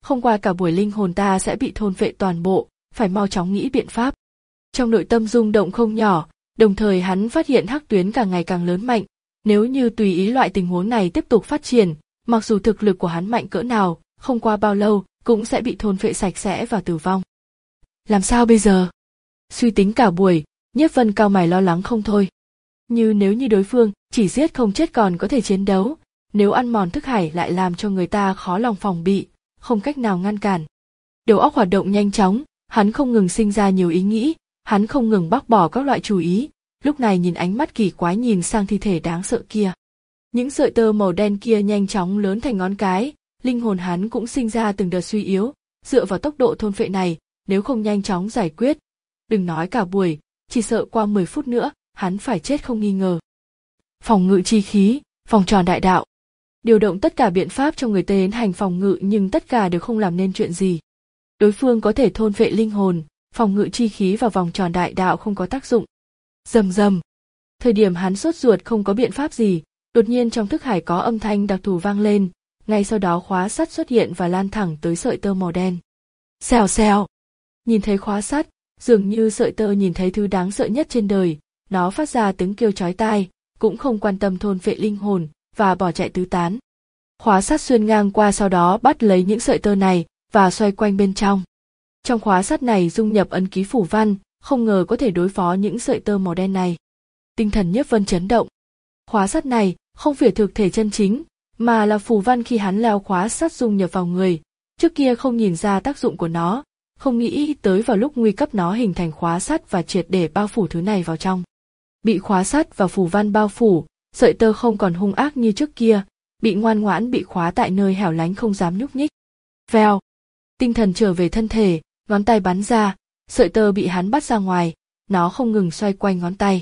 không qua cả buổi linh hồn ta sẽ bị thôn phệ toàn bộ, phải mau chóng nghĩ biện pháp. Trong nội tâm rung động không nhỏ, đồng thời hắn phát hiện hắc tuyến càng ngày càng lớn mạnh, nếu như tùy ý loại tình huống này tiếp tục phát triển, mặc dù thực lực của hắn mạnh cỡ nào, không qua bao lâu cũng sẽ bị thôn phệ sạch sẽ và tử vong. Làm sao bây giờ? Suy tính cả buổi, Nhiếp Vân cau mày lo lắng không thôi. Như nếu như đối phương chỉ giết không chết còn có thể chiến đấu, nếu ăn mòn thức hải lại làm cho người ta khó lòng phòng bị, không cách nào ngăn cản. Đầu óc hoạt động nhanh chóng, hắn không ngừng sinh ra nhiều ý nghĩ, hắn không ngừng bác bỏ các loại chủ ý, lúc này nhìn ánh mắt kỳ quái nhìn sang thi thể đáng sợ kia. Những sợi tơ màu đen kia nhanh chóng lớn thành ngón cái, linh hồn hắn cũng sinh ra từng đợt suy yếu, dựa vào tốc độ thôn phệ này, nếu không nhanh chóng giải quyết, đừng nói cả buổi, chỉ sợ qua mười phút nữa, hắn phải chết không nghi ngờ. Phòng ngự chi khí, vòng tròn đại đạo. Điều động tất cả biện pháp cho người tiến hành phòng ngự nhưng tất cả đều không làm nên chuyện gì. Đối phương có thể thôn phệ linh hồn, phòng ngự chi khí và vòng tròn đại đạo không có tác dụng. Rầm rầm. Thời điểm hắn sốt ruột không có biện pháp gì, đột nhiên trong thức hải có âm thanh đặc thù vang lên, ngay sau đó khóa sắt xuất hiện và lan thẳng tới sợi tơ màu đen. Xèo xèo. Nhìn thấy khóa sắt, dường như sợi tơ nhìn thấy thứ đáng sợ nhất trên đời, nó phát ra tiếng kêu chói tai, cũng không quan tâm thôn phệ linh hồn và bỏ chạy tứ tán. Khóa sắt xuyên ngang qua sau đó bắt lấy những sợi tơ này và xoay quanh bên trong. Trong khóa sắt này dung nhập ấn ký phủ văn, không ngờ có thể đối phó những sợi tơ màu đen này. Tinh thần Nhiếp Vân chấn động. Khóa sắt này không phải thực thể chân chính, mà là phù văn khi hắn leo khóa sắt dung nhập vào người. Trước kia không nhìn ra tác dụng của nó, không nghĩ tới vào lúc nguy cấp nó hình thành khóa sắt và triệt để bao phủ thứ này vào trong. Bị khóa sắt và phù văn bao phủ, sợi tơ không còn hung ác như trước kia, bị ngoan ngoãn bị khóa tại nơi hẻo lánh không dám nhúc nhích. Vèo, tinh thần trở về thân thể, ngón tay bắn ra, sợi tơ bị hắn bắt ra ngoài, nó không ngừng xoay quanh ngón tay.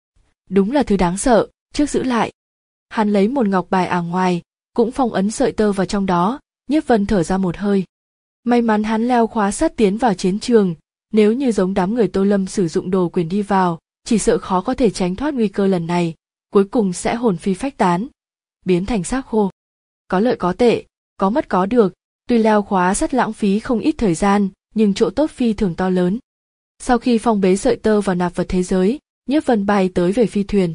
Đúng là thứ đáng sợ, trước giữ lại. Hắn lấy một ngọc bài ả ngoài, cũng phong ấn sợi tơ vào trong đó, Nhiếp Vân thở ra một hơi. May mắn hắn leo khóa sắt tiến vào chiến trường, nếu như giống đám người Tô Lâm sử dụng đồ quyền đi vào, chỉ sợ khó có thể tránh thoát nguy cơ lần này, cuối cùng sẽ hồn phi phách tán, biến thành xác khô. Có lợi có tệ, có mất có được, tuy leo khóa sắt lãng phí không ít thời gian, nhưng chỗ tốt phi thường to lớn. Sau khi phong bế sợi tơ vào nạp vật thế giới, Nhiếp Vân bay tới về phi thuyền.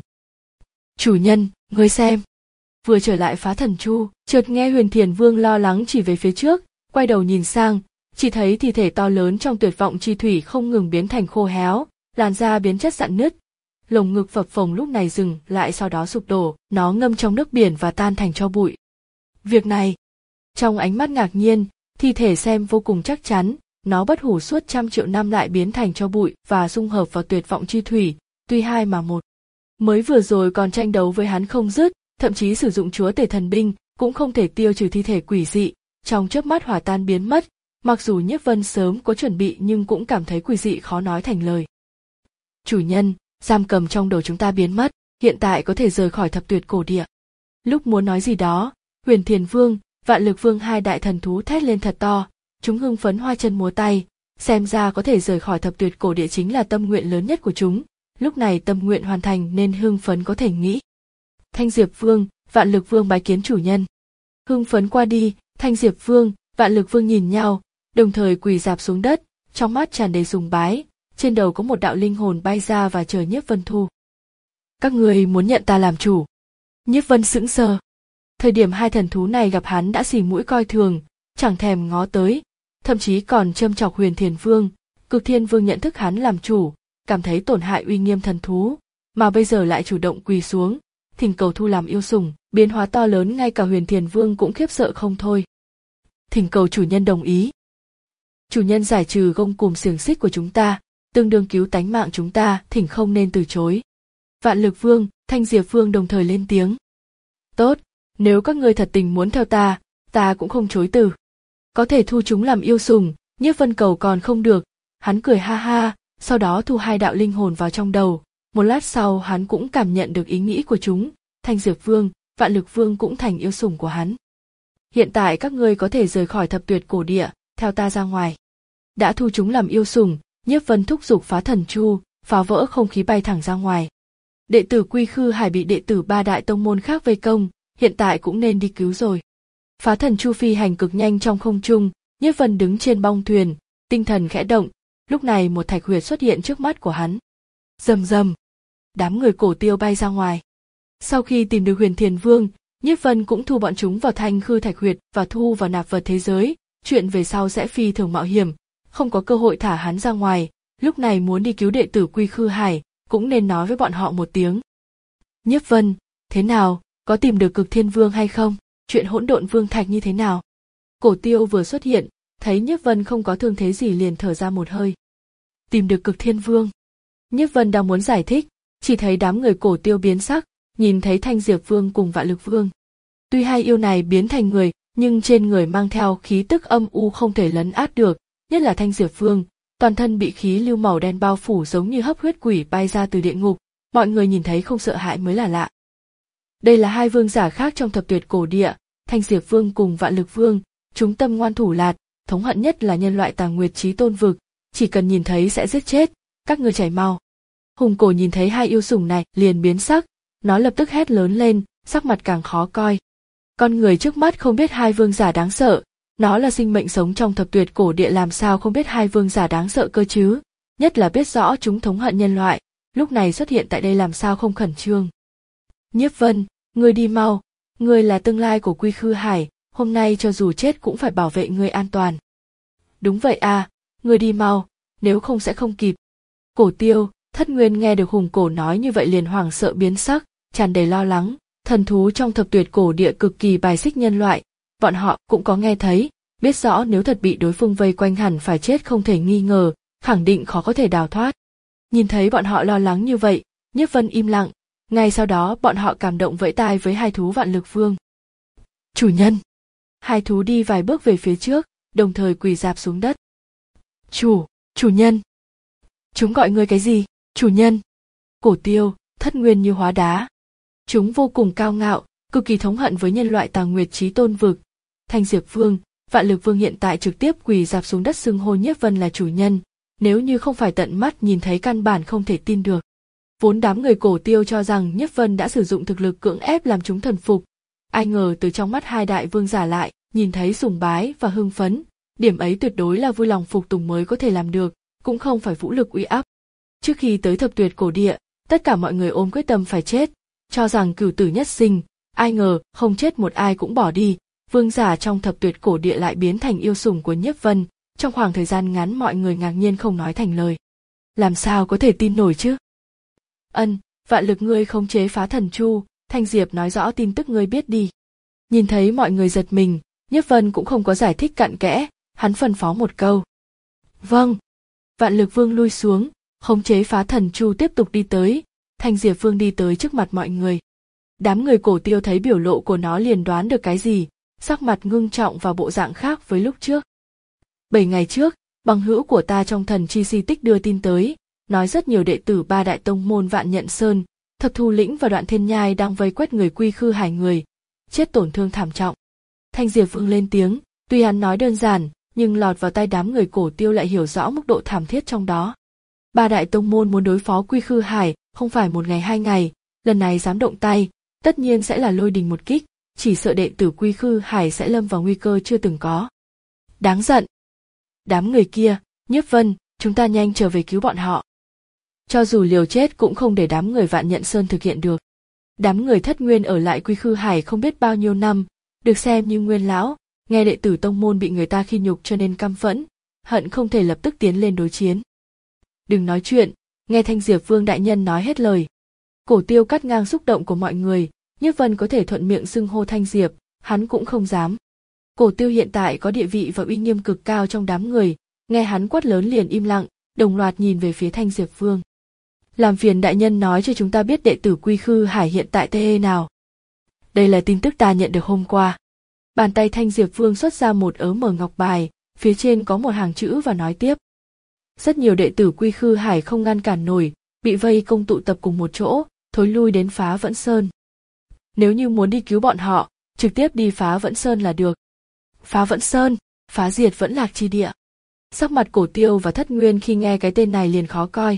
Chủ nhân, ngươi xem. Vừa trở lại Phá Thần Chu, chợt nghe Huyền Thiền Vương lo lắng chỉ về phía trước, quay đầu nhìn sang, chỉ thấy thi thể to lớn trong tuyệt vọng chi thủy không ngừng biến thành khô héo, làn da biến chất rạn nứt. Lồng ngực phập phồng lúc này dừng lại sau đó sụp đổ, nó ngâm trong nước biển và tan thành tro bụi. Việc này, trong ánh mắt ngạc nhiên, thi thể xem vô cùng chắc chắn, nó bất hủ suốt trăm triệu năm lại biến thành tro bụi và dung hợp vào tuyệt vọng chi thủy, tuy hai mà một. Mới vừa rồi còn tranh đấu với hắn không dứt, thậm chí sử dụng chúa tể thần binh, cũng không thể tiêu trừ thi thể quỷ dị, trong chớp mắt hòa tan biến mất, mặc dù Nhiếp Vân sớm có chuẩn bị nhưng cũng cảm thấy quỷ dị khó nói thành lời. Chủ nhân, giam cầm trong đầu chúng ta biến mất, hiện tại có thể rời khỏi thập tuyệt cổ địa. Lúc muốn nói gì đó, Huyền Thiền Vương, Vạn Lực Vương hai đại thần thú thét lên thật to, chúng hưng phấn hoa chân múa tay, xem ra có thể rời khỏi thập tuyệt cổ địa chính là tâm nguyện lớn nhất của chúng, lúc này tâm nguyện hoàn thành nên hưng phấn có thể nghĩ. Thanh Diệp Vương, Vạn Lực Vương bái kiến chủ nhân. Hưng phấn qua đi, Thanh Diệp Vương, Vạn Lực Vương nhìn nhau, đồng thời quỳ rạp xuống đất, trong mắt tràn đầy sùng bái, trên đầu có một đạo linh hồn bay ra và chờ Nhiếp Vân thu. Các người muốn nhận ta làm chủ? Nhiếp Vân sững sờ. Thời điểm hai thần thú này gặp hắn đã xì mũi coi thường, chẳng thèm ngó tới, thậm chí còn châm chọc Huyền Thiền Vương, Cực Thiên Vương nhận thức hắn làm chủ, cảm thấy tổn hại uy nghiêm thần thú, mà bây giờ lại chủ động quỳ xuống, thỉnh cầu thu làm yêu sủng, biến hóa to lớn ngay cả Huyền Thiền Vương cũng khiếp sợ không thôi. Thỉnh cầu chủ nhân đồng ý. Chủ nhân giải trừ gông cùm xiềng xích của chúng ta, tương đương cứu tánh mạng chúng ta, thỉnh không nên từ chối. Vạn Lực Vương, Thanh Diệp Vương đồng thời lên tiếng. Tốt, nếu các ngươi thật tình muốn theo ta, ta cũng không chối từ. Có thể thu chúng làm yêu sủng, Nhiếp Vân cầu còn không được, hắn cười ha ha, sau đó thu hai đạo linh hồn vào trong đầu. Một lát sau hắn cũng cảm nhận được ý nghĩ của chúng, Thanh Diệp Vương, Vạn Lực Vương cũng thành yêu sủng của hắn. Hiện tại các ngươi có thể rời khỏi thập tuyệt cổ địa, theo ta ra ngoài. Đã thu chúng làm yêu sủng, Nhiếp Vân thúc giục Phá Thần Chu, phá vỡ không khí bay thẳng ra ngoài. Đệ tử Quy Khư Hải bị đệ tử ba đại tông môn khác vây công, hiện tại cũng nên đi cứu rồi. Phá Thần Chu phi hành cực nhanh trong không trung, Nhiếp Vân đứng trên bong thuyền, tinh thần khẽ động, lúc này một thạch huyệt xuất hiện trước mắt của hắn. Rầm rầm, đám người Cổ Tiêu bay ra ngoài. Sau khi tìm được Huyền Thiền Vương, Nhiếp Vân cũng thu bọn chúng vào Thanh Khư thạch huyệt và thu vào nạp vật thế giới, chuyện về sau sẽ phi thường mạo hiểm, không có cơ hội thả hắn ra ngoài, lúc này muốn đi cứu đệ tử Quy Khư Hải, cũng nên nói với bọn họ một tiếng. Nhiếp Vân, thế nào, có tìm được Cực Thiên Vương hay không? Chuyện hỗn độn vương thạch như thế nào? Cổ Tiêu vừa xuất hiện, thấy Nhiếp Vân không có thương thế gì liền thở ra một hơi. Tìm được Cực Thiên Vương. Nhiếp Vân đang muốn giải thích, chỉ thấy đám người Cổ Tiêu biến sắc, nhìn thấy Thanh Diệp Vương cùng Vạn Lực Vương. Tuy hai yêu này biến thành người, nhưng trên người mang theo khí tức âm u không thể lấn át được, nhất là Thanh Diệp Vương, toàn thân bị khí lưu màu đen bao phủ giống như hấp huyết quỷ bay ra từ địa ngục, mọi người nhìn thấy không sợ hãi mới là lạ. Đây là hai vương giả khác trong thập tuyệt cổ địa, Thanh Diệp Vương cùng Vạn Lực Vương, chúng tâm ngoan thủ lạt, thống hận nhất là nhân loại Tàng Nguyệt Chí Tôn vực, chỉ cần nhìn thấy sẽ giết chết, các ngươi chạy mau. Hùng Cổ nhìn thấy hai yêu sủng này liền biến sắc, nó lập tức hét lớn lên, sắc mặt càng khó coi. Con người trước mắt không biết hai vương giả đáng sợ, nó là sinh mệnh sống trong thập tuyệt cổ địa làm sao không biết hai vương giả đáng sợ cơ chứ, nhất là biết rõ chúng thống hận nhân loại, lúc này xuất hiện tại đây làm sao không khẩn trương. Nhiếp Vân, ngươi đi mau, ngươi là tương lai của Quy Khư Hải, hôm nay cho dù chết cũng phải bảo vệ ngươi an toàn. Đúng vậy à, ngươi đi mau, nếu không sẽ không kịp. Cổ Tiêu, Thất Nguyên nghe được Hùng Cổ nói như vậy liền hoảng sợ biến sắc, tràn đầy lo lắng, thần thú trong thập tuyệt cổ địa cực kỳ bài xích nhân loại, bọn họ cũng có nghe thấy, biết rõ nếu thật bị đối phương vây quanh hẳn phải chết không thể nghi ngờ, khẳng định khó có thể đào thoát. Nhìn thấy bọn họ lo lắng như vậy, Nhiếp Vân im lặng, ngay sau đó bọn họ cảm động vẫy tay với hai thú Vạn Lực Vương. Chủ nhân! Hai thú đi vài bước về phía trước, đồng thời quỳ rạp xuống đất. Chủ, chủ nhân! Chúng gọi ngươi cái gì, chủ nhân? Cổ Tiêu, Thất Nguyên như hóa đá. Chúng vô cùng cao ngạo, cực kỳ thống hận với nhân loại Tàng Nguyệt Chí Tôn vực. Thanh Diệp Vương, Vạn Lực Vương hiện tại trực tiếp quỳ rạp xuống đất xưng hô Nhiếp Vân là chủ nhân, nếu như không phải tận mắt nhìn thấy căn bản không thể tin được. Vốn đám người Cổ Tiêu cho rằng Nhiếp Vân đã sử dụng thực lực cưỡng ép làm chúng thần phục, ai ngờ từ trong mắt hai đại vương giả lại nhìn thấy sùng bái và hưng phấn, điểm ấy tuyệt đối là vui lòng phục tùng mới có thể làm được, cũng không phải vũ lực uy áp. Trước khi tới thập tuyệt cổ địa, tất cả mọi người ôm quyết tâm phải chết, cho rằng cửu tử nhất sinh, ai ngờ không chết một ai cũng bỏ đi, vương giả trong thập tuyệt cổ địa lại biến thành yêu sủng của Nhiếp Vân, trong khoảng thời gian ngắn mọi người ngạc nhiên không nói thành lời. Làm sao có thể tin nổi chứ? Ân, Vạn Lực ngươi khống chế phá thần chu, Thanh Diệp nói rõ tin tức ngươi biết đi. Nhìn thấy mọi người giật mình, Nhiếp Vân cũng không có giải thích cặn kẽ, hắn phân phó một câu. Vâng. Vạn Lực Vương lui xuống, khống chế phá thần chu tiếp tục đi tới, Thanh Diệp Vương đi tới trước mặt mọi người. Đám người Cổ Tiêu thấy biểu lộ của nó liền đoán được cái gì, sắc mặt ngưng trọng và bộ dạng khác với lúc trước. Bảy ngày trước, bằng hữu của ta trong thần chi di tích đưa tin tới, nói rất nhiều đệ tử ba đại tông môn Vạn Nhận Sơn, Thập Thu Lĩnh và Đoạn Thiên Nhai đang vây quét người Quy Khư Hải người, chết tổn thương thảm trọng. Thanh Diệp Vương lên tiếng, tuy hắn nói đơn giản, nhưng lọt vào tai đám người Cổ Tiêu lại hiểu rõ mức độ thảm thiết trong đó. Ba đại tông môn muốn đối phó Quy Khư Hải, không phải một ngày hai ngày, lần này dám động tay, tất nhiên sẽ là lôi đình một kích, chỉ sợ đệ tử Quy Khư Hải sẽ lâm vào nguy cơ chưa từng có. Đáng giận! Đám người kia, Nhiếp Vân, chúng ta nhanh trở về cứu bọn họ. Cho dù liều chết cũng không để đám người Vạn Nhận Sơn thực hiện được. Đám người Thất Nguyên ở lại Quy Khư Hải không biết bao nhiêu năm, được xem như nguyên lão, nghe đệ tử tông môn bị người ta khi nhục cho nên căm phẫn, hận không thể lập tức tiến lên đối chiến. Đừng nói chuyện, nghe Thanh Diệp Vương đại nhân nói hết lời. Cổ Tiêu cắt ngang xúc động của mọi người, Nhiếp Vân có thể thuận miệng xưng hô Thanh Diệp, hắn cũng không dám. Cổ Tiêu hiện tại có địa vị và uy nghiêm cực cao trong đám người, nghe hắn quát lớn liền im lặng, đồng loạt nhìn về phía Thanh Diệp Vương. Làm phiền đại nhân nói cho chúng ta biết đệ tử Quy Khư Hải hiện tại thế nào. Đây là tin tức ta nhận được hôm qua. Bàn tay Thanh Diệp Vương xuất ra một ớ mở ngọc bài, phía trên có một hàng chữ và nói tiếp. Rất nhiều đệ tử Quy Khư Hải không ngăn cản nổi, bị vây công tụ tập cùng một chỗ, thối lui đến Phá Vẫn Sơn. Nếu như muốn đi cứu bọn họ, trực tiếp đi Phá Vẫn Sơn là được. Phá Vẫn Sơn, phá diệt Vẫn Lạc chi địa. Sắc mặt Cổ Tiêu và Thất Nguyên khi nghe cái tên này liền khó coi.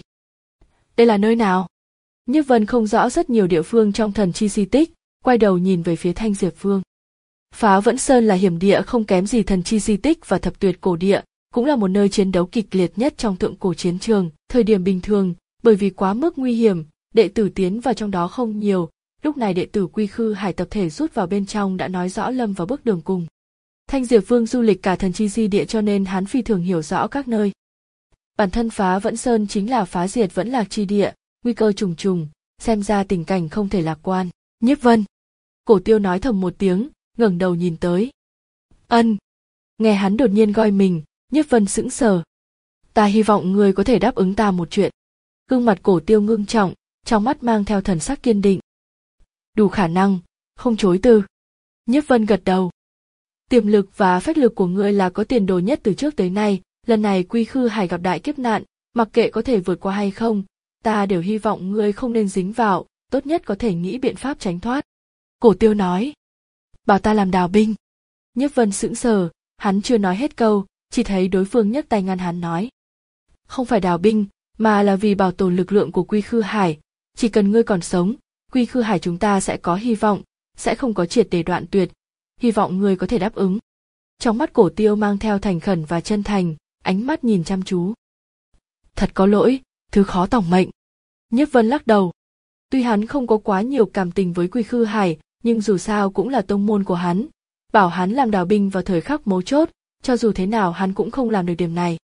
Đây là nơi nào? Nhiếp Vân không rõ rất nhiều địa phương trong thần chi di tích, quay đầu nhìn về phía Thanh Diệp Vương. Phá Vẫn Sơn là hiểm địa không kém gì thần chi di tích và thập tuyệt cổ địa, cũng là một nơi chiến đấu kịch liệt nhất trong thượng cổ chiến trường. Thời điểm bình thường, bởi vì quá mức nguy hiểm, đệ tử tiến vào trong đó không nhiều. Lúc này đệ tử Quy Khư Hải tập thể rút vào bên trong đã nói rõ lâm vào bước đường cùng. Thanh Diệp Vương du lịch cả thần chi di địa cho nên hắn phi thường hiểu rõ các nơi. Bản thân Phá Vẫn Sơn chính là phá diệt vẫn lạc chi địa, nguy cơ trùng trùng, xem ra tình cảnh không thể lạc quan. Nhiếp Vân. Cổ Tiêu nói thầm một tiếng, ngẩng đầu nhìn tới. Ân. Nghe hắn đột nhiên gọi mình, Nhiếp Vân sững sờ. Ta hy vọng ngươi có thể đáp ứng ta một chuyện. Gương mặt Cổ Tiêu ngưng trọng, trong mắt mang theo thần sắc kiên định. Đủ khả năng, không chối từ. Nhiếp Vân gật đầu. Tiềm lực và phách lực của ngươi là có tiền đồ nhất từ trước tới nay, lần này Quy Khư Hải gặp đại kiếp nạn, mặc kệ có thể vượt qua hay không, ta đều hy vọng ngươi không nên dính vào, tốt nhất có thể nghĩ biện pháp tránh thoát. Cổ Tiêu nói. Bảo ta làm đào binh. Nhiếp Vân sững sờ, hắn chưa nói hết câu, chỉ thấy đối phương nhấc tay ngăn hắn nói. Không phải đào binh, mà là vì bảo tồn lực lượng của Quy Khư Hải, chỉ cần ngươi còn sống, Quy Khư Hải chúng ta sẽ có hy vọng, sẽ không có triệt để đoạn tuyệt, hy vọng ngươi có thể đáp ứng. Trong mắt Cổ Tiêu mang theo thành khẩn và chân thành, ánh mắt nhìn chăm chú. Thật có lỗi, thứ khó tòng mệnh. Nhiếp Vân lắc đầu. Tuy hắn không có quá nhiều cảm tình với Quy Khư Hải, nhưng dù sao cũng là tông môn của hắn, bảo hắn làm đào binh vào thời khắc mấu chốt, cho dù thế nào hắn cũng không làm được điểm này.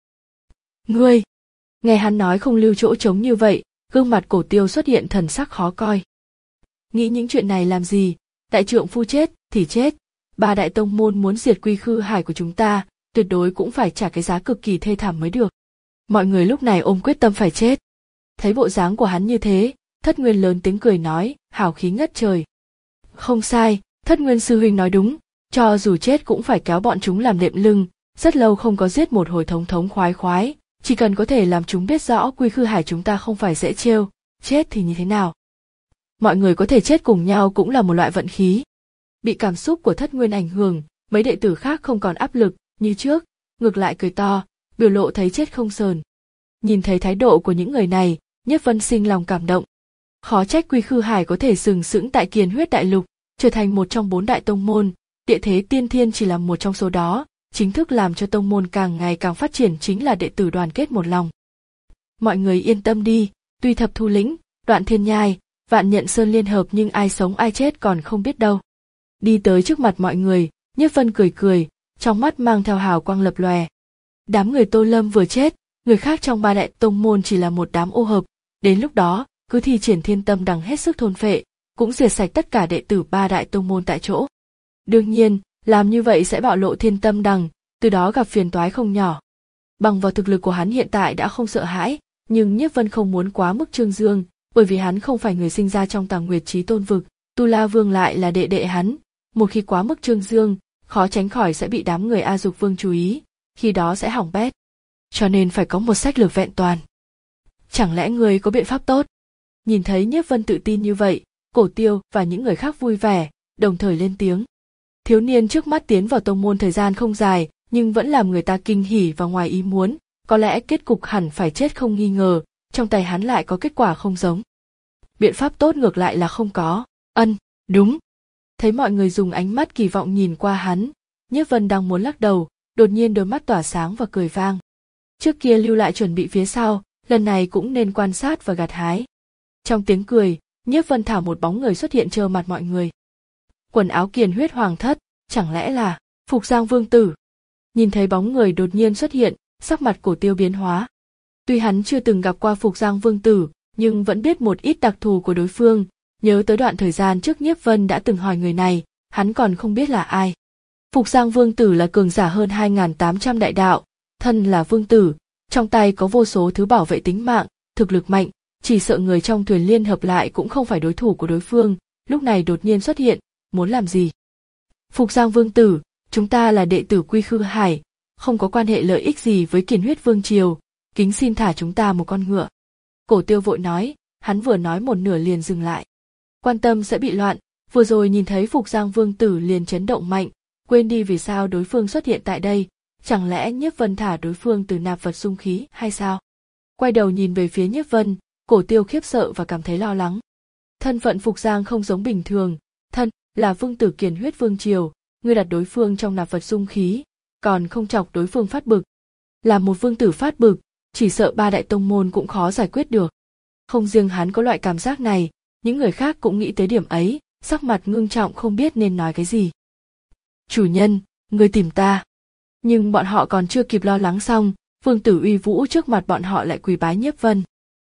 Ngươi! Nghe hắn nói không lưu chỗ trống như vậy, gương mặt Cổ Tiêu xuất hiện thần sắc khó coi. Nghĩ những chuyện này làm gì, đại trượng phu chết thì chết, ba đại tông môn muốn diệt Quy Khư Hải của chúng ta, tuyệt đối cũng phải trả cái giá cực kỳ thê thảm mới được. Mọi người lúc này ôm quyết tâm phải chết. Thấy bộ dáng của hắn như thế, Thất Nguyên lớn tiếng cười nói, hào khí ngất trời. Không sai, Thất Nguyên sư huynh nói đúng, cho dù chết cũng phải kéo bọn chúng làm đệm lưng, rất lâu không có giết một hồi thống thống khoái khoái, chỉ cần có thể làm chúng biết rõ Quy Khư Hải chúng ta không phải dễ trêu, chết thì như thế nào. Mọi người có thể chết cùng nhau cũng là một loại vận khí. Bị cảm xúc của Thất Nguyên ảnh hưởng, mấy đệ tử khác không còn áp lực như trước, ngược lại cười to, biểu lộ thấy chết không sờn. Nhìn thấy thái độ của những người này, Nhiếp Vân sinh lòng cảm động. Khó trách Quy Khư Hải có thể sừng sững tại Kiền Huyết Đại Lục, trở thành một trong bốn đại tông môn, Địa Thế Tiên Thiên chỉ là một trong số đó, chính thức làm cho tông môn càng ngày càng phát triển chính là đệ tử đoàn kết một lòng. Mọi người yên tâm đi, tuy Thập Thu Lĩnh, Đoạn Thiên Nhai, Vạn Nhận Sơn liên hợp nhưng ai sống ai chết còn không biết đâu. Đi tới trước mặt mọi người, Nhiếp Vân cười cười, trong mắt mang theo hào quang lập lòe. Đám người Tô Lâm vừa chết, người khác trong ba đại tông môn chỉ là một đám ô hợp, đến lúc đó, cứ thi triển Thiên Tâm Đằng hết sức thôn phệ, cũng diệt sạch tất cả đệ tử ba đại tông môn tại chỗ. Đương nhiên, làm như vậy sẽ bạo lộ Thiên Tâm Đằng, từ đó gặp phiền toái không nhỏ. Bằng vào thực lực của hắn hiện tại đã không sợ hãi, nhưng Nhiếp Vân không muốn quá mức trương dương, bởi vì hắn không phải người sinh ra trong Tàng Nguyệt Chí Tôn vực, Tu La Vương lại là đệ đệ hắn, một khi quá mức trương dương, khó tránh khỏi sẽ bị đám người A Dục Vương chú ý, khi đó sẽ hỏng bét. Cho nên phải có một sách lược vẹn toàn. Chẳng lẽ ngươi có biện pháp tốt? Nhìn thấy Nhiếp Vân tự tin như vậy, Cổ Tiêu và những người khác vui vẻ, đồng thời lên tiếng. Thiếu niên trước mắt tiến vào tông môn thời gian không dài, nhưng vẫn làm người ta kinh hỉ và ngoài ý muốn, có lẽ kết cục hẳn phải chết không nghi ngờ, trong tay hắn lại có kết quả không giống. Biện pháp tốt ngược lại là không có. Ân, đúng. Thấy mọi người dùng ánh mắt kỳ vọng nhìn qua hắn, Nhiếp Vân đang muốn lắc đầu, đột nhiên đôi mắt tỏa sáng và cười vang. Trước kia lưu lại chuẩn bị phía sau, lần này cũng nên quan sát và gặt hái. Trong tiếng cười, Nhiếp Vân thả một bóng người xuất hiện trơ mặt mọi người. Quần áo Kiền Huyết Hoàng thất, chẳng lẽ là Phục Giang Vương tử? Nhìn thấy bóng người đột nhiên xuất hiện, sắc mặt Cổ Tiêu biến hóa. Tuy hắn chưa từng gặp qua Phục Giang Vương tử, nhưng vẫn biết một ít đặc thù của đối phương, nhớ tới đoạn thời gian trước Nhiếp Vân đã từng hỏi người này, hắn còn không biết là ai. Phục Giang Vương tử là cường giả hơn hai nghìn tám trăm đại đạo, thân là vương tử, trong tay có vô số thứ bảo vệ tính mạng, thực lực mạnh, chỉ sợ người trong thuyền liên hợp lại cũng không phải đối thủ của đối phương, lúc này đột nhiên xuất hiện, muốn làm gì? Phục Giang Vương tử, chúng ta là đệ tử Quy Khư Hải, không có quan hệ lợi ích gì với Kiền Huyết Vương triều, kính xin thả chúng ta một con ngựa. Cổ Tiêu vội nói, hắn vừa nói một nửa liền dừng lại. Quan tâm sẽ bị loạn, vừa rồi nhìn thấy Phục Giang Vương tử liền chấn động mạnh, quên đi vì sao đối phương xuất hiện tại đây, chẳng lẽ Nhiếp Vân thả đối phương từ nạp vật xung khí hay sao? Quay đầu nhìn về phía Nhiếp Vân, Cổ Tiêu khiếp sợ và cảm thấy lo lắng. Thân phận Phục Giang không giống bình thường, thân là vương tử Kiền Huyết Vương triều, ngươi đặt đối phương trong nạp vật dung khí, còn không chọc đối phương phát bực. Là một vương tử phát bực, chỉ sợ ba đại tông môn cũng khó giải quyết được. Không riêng hắn có loại cảm giác này, những người khác cũng nghĩ tới điểm ấy, sắc mặt ngưng trọng không biết nên nói cái gì. Chủ nhân, ngươi tìm ta. Nhưng bọn họ còn chưa kịp lo lắng xong, vương tử uy vũ trước mặt bọn họ lại quỳ bái Nhiếp Vân.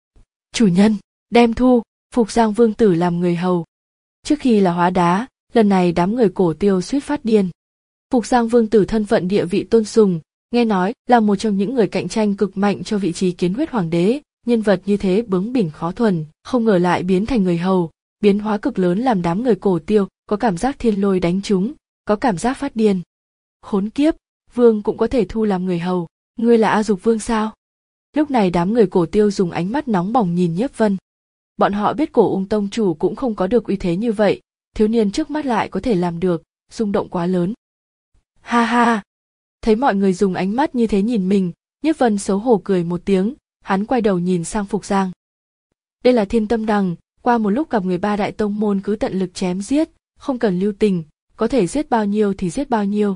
Chủ nhân, đem thu, Phục Giang vương tử làm người hầu. Trước khi là hóa đá, lần này đám người Cổ Tiêu suýt phát điên. Phục Giang vương tử thân phận địa vị tôn sùng, nghe nói là một trong những người cạnh tranh cực mạnh cho vị trí kiến huyết hoàng đế, nhân vật như thế bướng bỉnh khó thuần, không ngờ lại biến thành người hầu, biến hóa cực lớn làm đám người Cổ Tiêu có cảm giác thiên lôi đánh trúng, có cảm giác phát điên. Khốn kiếp, vương cũng có thể thu làm người hầu, ngươi là A Dục vương sao? Lúc này đám người Cổ Tiêu dùng ánh mắt nóng bỏng nhìn Nhiếp Vân. Bọn họ biết Cổ Ung tông chủ cũng không có được uy thế như vậy, thiếu niên trước mắt lại có thể làm được, rung động quá lớn. Ha ha! Thấy mọi người dùng ánh mắt như thế nhìn mình, Nhiếp Vân xấu hổ cười một tiếng, hắn quay đầu nhìn sang Phục Giang. Đây là Thiên Tâm Đằng, qua một lúc gặp người ba đại tông môn cứ tận lực chém giết, không cần lưu tình, có thể giết bao nhiêu thì giết bao nhiêu.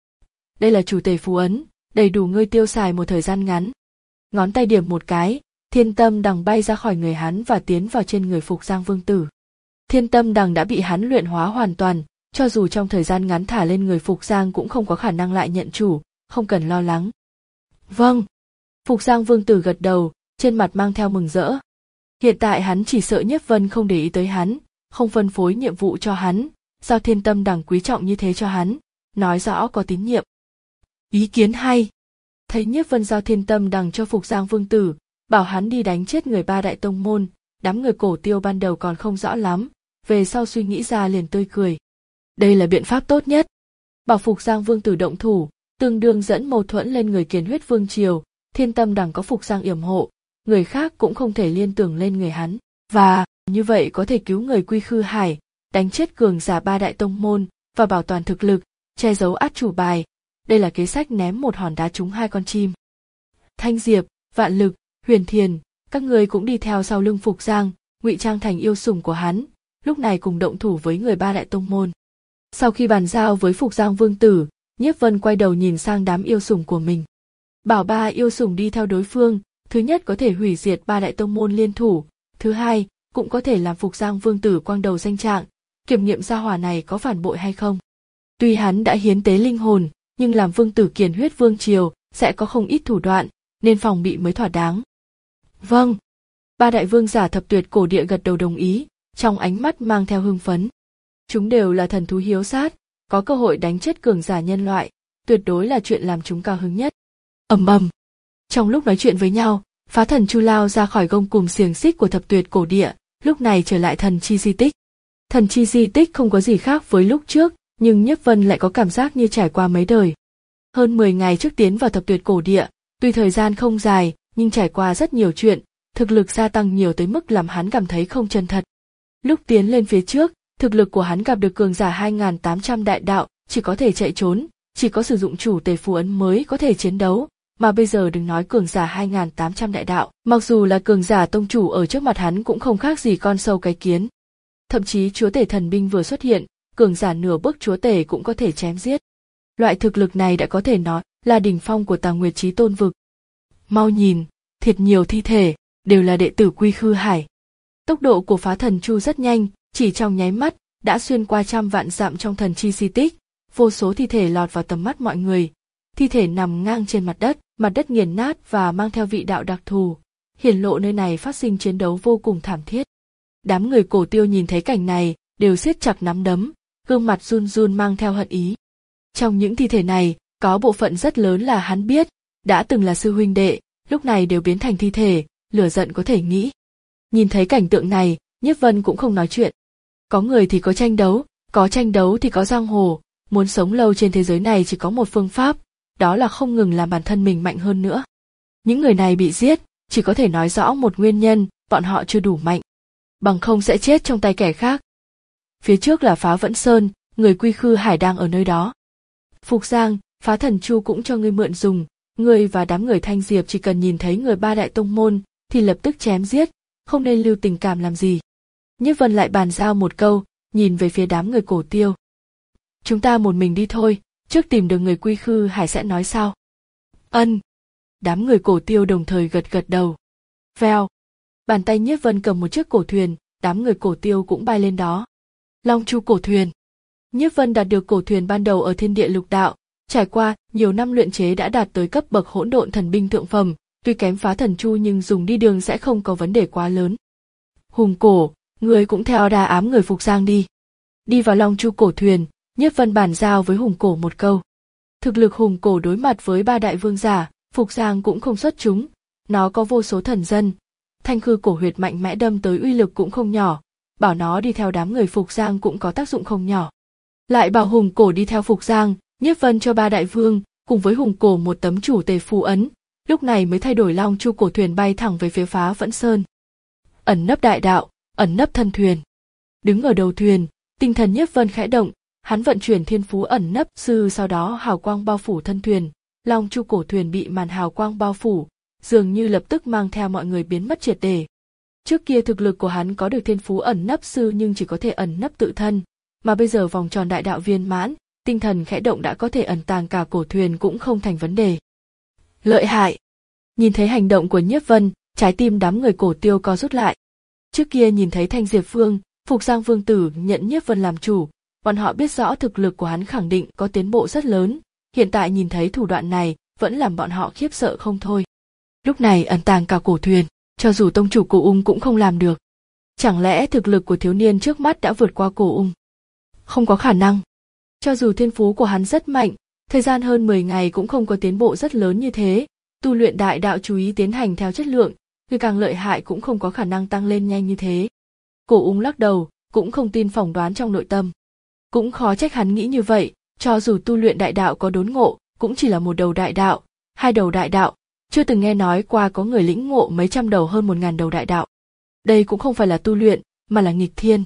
Đây là chủ tể phù ấn, đầy đủ ngươi tiêu xài một thời gian ngắn. Ngón tay điểm một cái, Thiên Tâm Đằng bay ra khỏi người hắn và tiến vào trên người Phục Giang vương tử. Thiên Tâm Đằng đã bị hắn luyện hóa hoàn toàn, cho dù trong thời gian ngắn thả lên người Phục Giang cũng không có khả năng lại nhận chủ, không cần lo lắng. Vâng. Phục Giang vương tử gật đầu, trên mặt mang theo mừng rỡ. Hiện tại hắn chỉ sợ Nhiếp Vân không để ý tới hắn, không phân phối nhiệm vụ cho hắn, giao Thiên Tâm Đằng quý trọng như thế cho hắn, nói rõ có tín nhiệm. Ý kiến hay. Thấy Nhiếp Vân giao Thiên Tâm Đằng cho Phục Giang vương tử, bảo hắn đi đánh chết người ba đại tông môn, đám người Cổ Tiêu ban đầu còn không rõ lắm, về sau suy nghĩ ra liền tươi cười. Đây là biện pháp tốt nhất. Bảo Phục Giang vương tử động thủ, tương đương dẫn mâu thuẫn lên người Kiến Huyết vương triều, Thiên Tâm Đằng có Phục Giang yểm hộ, người khác cũng không thể liên tưởng lên người hắn, và như vậy có thể cứu người Quy Khư Hải, đánh chết cường giả ba đại tông môn và bảo toàn thực lực, che giấu át chủ bài. Đây là kế sách ném một hòn đá trúng hai con chim. Thanh Diệp, Vạn Lực, Huyền Thiền, các người cũng đi theo sau lưng Phục Giang, ngụy trang thành yêu sủng của hắn, lúc này cùng động thủ với người ba đại tông môn. Sau khi bàn giao với Phục Giang vương tử, Nhiếp Vân quay đầu nhìn sang đám yêu sủng của mình. Bảo ba yêu sủng đi theo đối phương, thứ nhất có thể hủy diệt ba đại tông môn liên thủ, thứ hai cũng có thể làm Phục Giang vương tử quang đầu danh trạng, kiểm nghiệm gia hỏa này có phản bội hay không. Tuy hắn đã hiến tế linh hồn, nhưng làm vương tử Kiền Huyết vương triều sẽ có không ít thủ đoạn, nên phòng bị mới thỏa đáng. Vâng. Ba đại vương giả thập tuyệt cổ địa gật đầu đồng ý, trong ánh mắt mang theo hưng phấn. Chúng đều là thần thú hiếu sát, có cơ hội đánh chết cường giả nhân loại, tuyệt đối là chuyện làm chúng cao hứng nhất. Ầm ầm. Trong lúc nói chuyện với nhau, Phá Thần Chu lao ra khỏi gông cùm xiềng xích của thập tuyệt cổ địa, lúc này trở lại thần chi di tích. Thần chi di tích không có gì khác với lúc trước, nhưng Nhiếp Vân lại có cảm giác như trải qua mấy đời. Hơn mười ngày trước tiến vào thập tuyệt cổ địa, tuy thời gian không dài, nhưng trải qua rất nhiều chuyện, thực lực gia tăng nhiều tới mức làm hắn cảm thấy không chân thật. Lúc tiến lên phía trước, thực lực của hắn gặp được cường giả hai nghìn tám trăm đại đạo, chỉ có thể chạy trốn, chỉ có sử dụng chủ tể phù ấn mới có thể chiến đấu, mà bây giờ đừng nói cường giả hai nghìn tám trăm đại đạo, mặc dù là cường giả tông chủ ở trước mặt hắn cũng không khác gì con sâu cái kiến. Thậm chí chúa tể thần binh vừa xuất hiện, cường giả nửa bước chúa tể cũng có thể chém giết. Loại thực lực này đã có thể nói là đỉnh phong của Tà Nguyệt Chí Tôn vực. Mau nhìn, thiệt nhiều thi thể, đều là đệ tử Quy Khư Hải. Tốc độ của Phá Thần Chu rất nhanh, chỉ trong nháy mắt đã xuyên qua trăm vạn dặm trong thần chi di tích, vô số thi thể lọt vào tầm mắt mọi người. Thi thể nằm ngang trên mặt đất, mặt đất nghiền nát và mang theo vị đạo đặc thù, hiển lộ nơi này phát sinh chiến đấu vô cùng thảm thiết. Đám người Cổ Tiêu nhìn thấy cảnh này, đều siết chặt nắm đấm, gương mặt run run mang theo hận ý. Trong những thi thể này, có bộ phận rất lớn là hắn biết, đã từng là sư huynh đệ, lúc này đều biến thành thi thể, lửa giận có thể nghĩ. Nhìn thấy cảnh tượng này, Nhiếp Vân cũng không nói chuyện. Có người thì có tranh đấu, có tranh đấu thì có giang hồ, muốn sống lâu trên thế giới này chỉ có một phương pháp, đó là không ngừng làm bản thân mình mạnh hơn nữa. Những người này bị giết, chỉ có thể nói rõ một nguyên nhân, bọn họ chưa đủ mạnh. Bằng không sẽ chết trong tay kẻ khác. Phía trước là Phá Vẫn Sơn, người Quy Khư Hải đang ở nơi đó. Phục Giang, Phá Thần Chu cũng cho ngươi mượn dùng, ngươi và đám người Thanh Diệp chỉ cần nhìn thấy người ba đại tông môn, thì lập tức chém giết, không nên lưu tình cảm làm gì. Nhiếp Vân lại bàn giao một câu, nhìn về phía đám người Cổ Tiêu. Chúng ta một mình đi thôi, trước tìm được người Quy Khư Hải sẽ nói sao. Ân. Đám người Cổ Tiêu đồng thời gật gật đầu. Vèo. Bàn tay Nhiếp Vân cầm một chiếc cổ thuyền, đám người Cổ Tiêu cũng bay lên đó. Long Chu cổ thuyền. Nhiếp Vân đạt được cổ thuyền ban đầu ở thiên địa lục đạo, trải qua nhiều năm luyện chế đã đạt tới cấp bậc hỗn độn thần binh thượng phẩm, tuy kém Phá Thần Chu nhưng dùng đi đường sẽ không có vấn đề quá lớn. Hùng Cổ, người cũng theo đà ám người Phục Giang đi. Đi vào Long Chu cổ thuyền, Nhiếp Vân bàn giao với Hùng Cổ một câu. Thực lực Hùng Cổ đối mặt với ba đại vương giả, Phục Giang cũng không xuất chúng, nó có vô số thần dân. Thanh khư cổ huyệt mạnh mẽ đâm tới uy lực cũng không nhỏ, bảo nó đi theo đám người Phục Giang cũng có tác dụng không nhỏ. Lại bảo Hùng Cổ đi theo Phục Giang, Nhiếp Vân cho ba đại vương, cùng với Hùng Cổ một tấm chủ tề phù ấn, lúc này mới thay đổi Long Chu cổ thuyền bay thẳng về phía Phá Vẫn Sơn. Ẩn nấp đại đạo, ẩn nấp thân thuyền. Đứng ở đầu thuyền, tinh thần Nhiếp Vân khẽ động, hắn vận chuyển thiên phú ẩn nấp sư, sau đó hào quang bao phủ thân thuyền, Long Chu cổ thuyền bị màn hào quang bao phủ, dường như lập tức mang theo mọi người biến mất triệt để. Trước kia thực lực của hắn có được thiên phú ẩn nấp sư nhưng chỉ có thể ẩn nấp tự thân, mà bây giờ vòng tròn đại đạo viên mãn, tinh thần khẽ động đã có thể ẩn tàng cả cổ thuyền cũng không thành vấn đề. Lợi hại! Nhìn thấy hành động của Nhiếp Vân, trái tim đám người Cổ Tiêu co rút lại. Trước kia nhìn thấy Thanh Diệp Vương, Phục Giang Vương tử nhận Nhiếp Vân làm chủ, bọn họ biết rõ thực lực của hắn khẳng định có tiến bộ rất lớn, hiện tại nhìn thấy thủ đoạn này vẫn làm bọn họ khiếp sợ không thôi. Lúc này ẩn tàng cả cổ thuyền, cho dù tông chủ Cổ Ung cũng không làm được. Chẳng lẽ thực lực của thiếu niên trước mắt đã vượt qua Cổ Ung? Không có khả năng. Cho dù thiên phú của hắn rất mạnh, thời gian hơn mười ngày cũng không có tiến bộ rất lớn như thế, tu luyện đại đạo chú ý tiến hành theo chất lượng, người càng lợi hại cũng không có khả năng tăng lên nhanh như thế. Cổ Ung lắc đầu, cũng không tin phỏng đoán trong nội tâm. Cũng khó trách hắn nghĩ như vậy, cho dù tu luyện đại đạo có đốn ngộ, cũng chỉ là một đầu đại đạo, hai đầu đại đạo, chưa từng nghe nói qua có người lĩnh ngộ mấy trăm đầu hơn một ngàn đầu đại đạo. Đây cũng không phải là tu luyện, mà là nghịch thiên.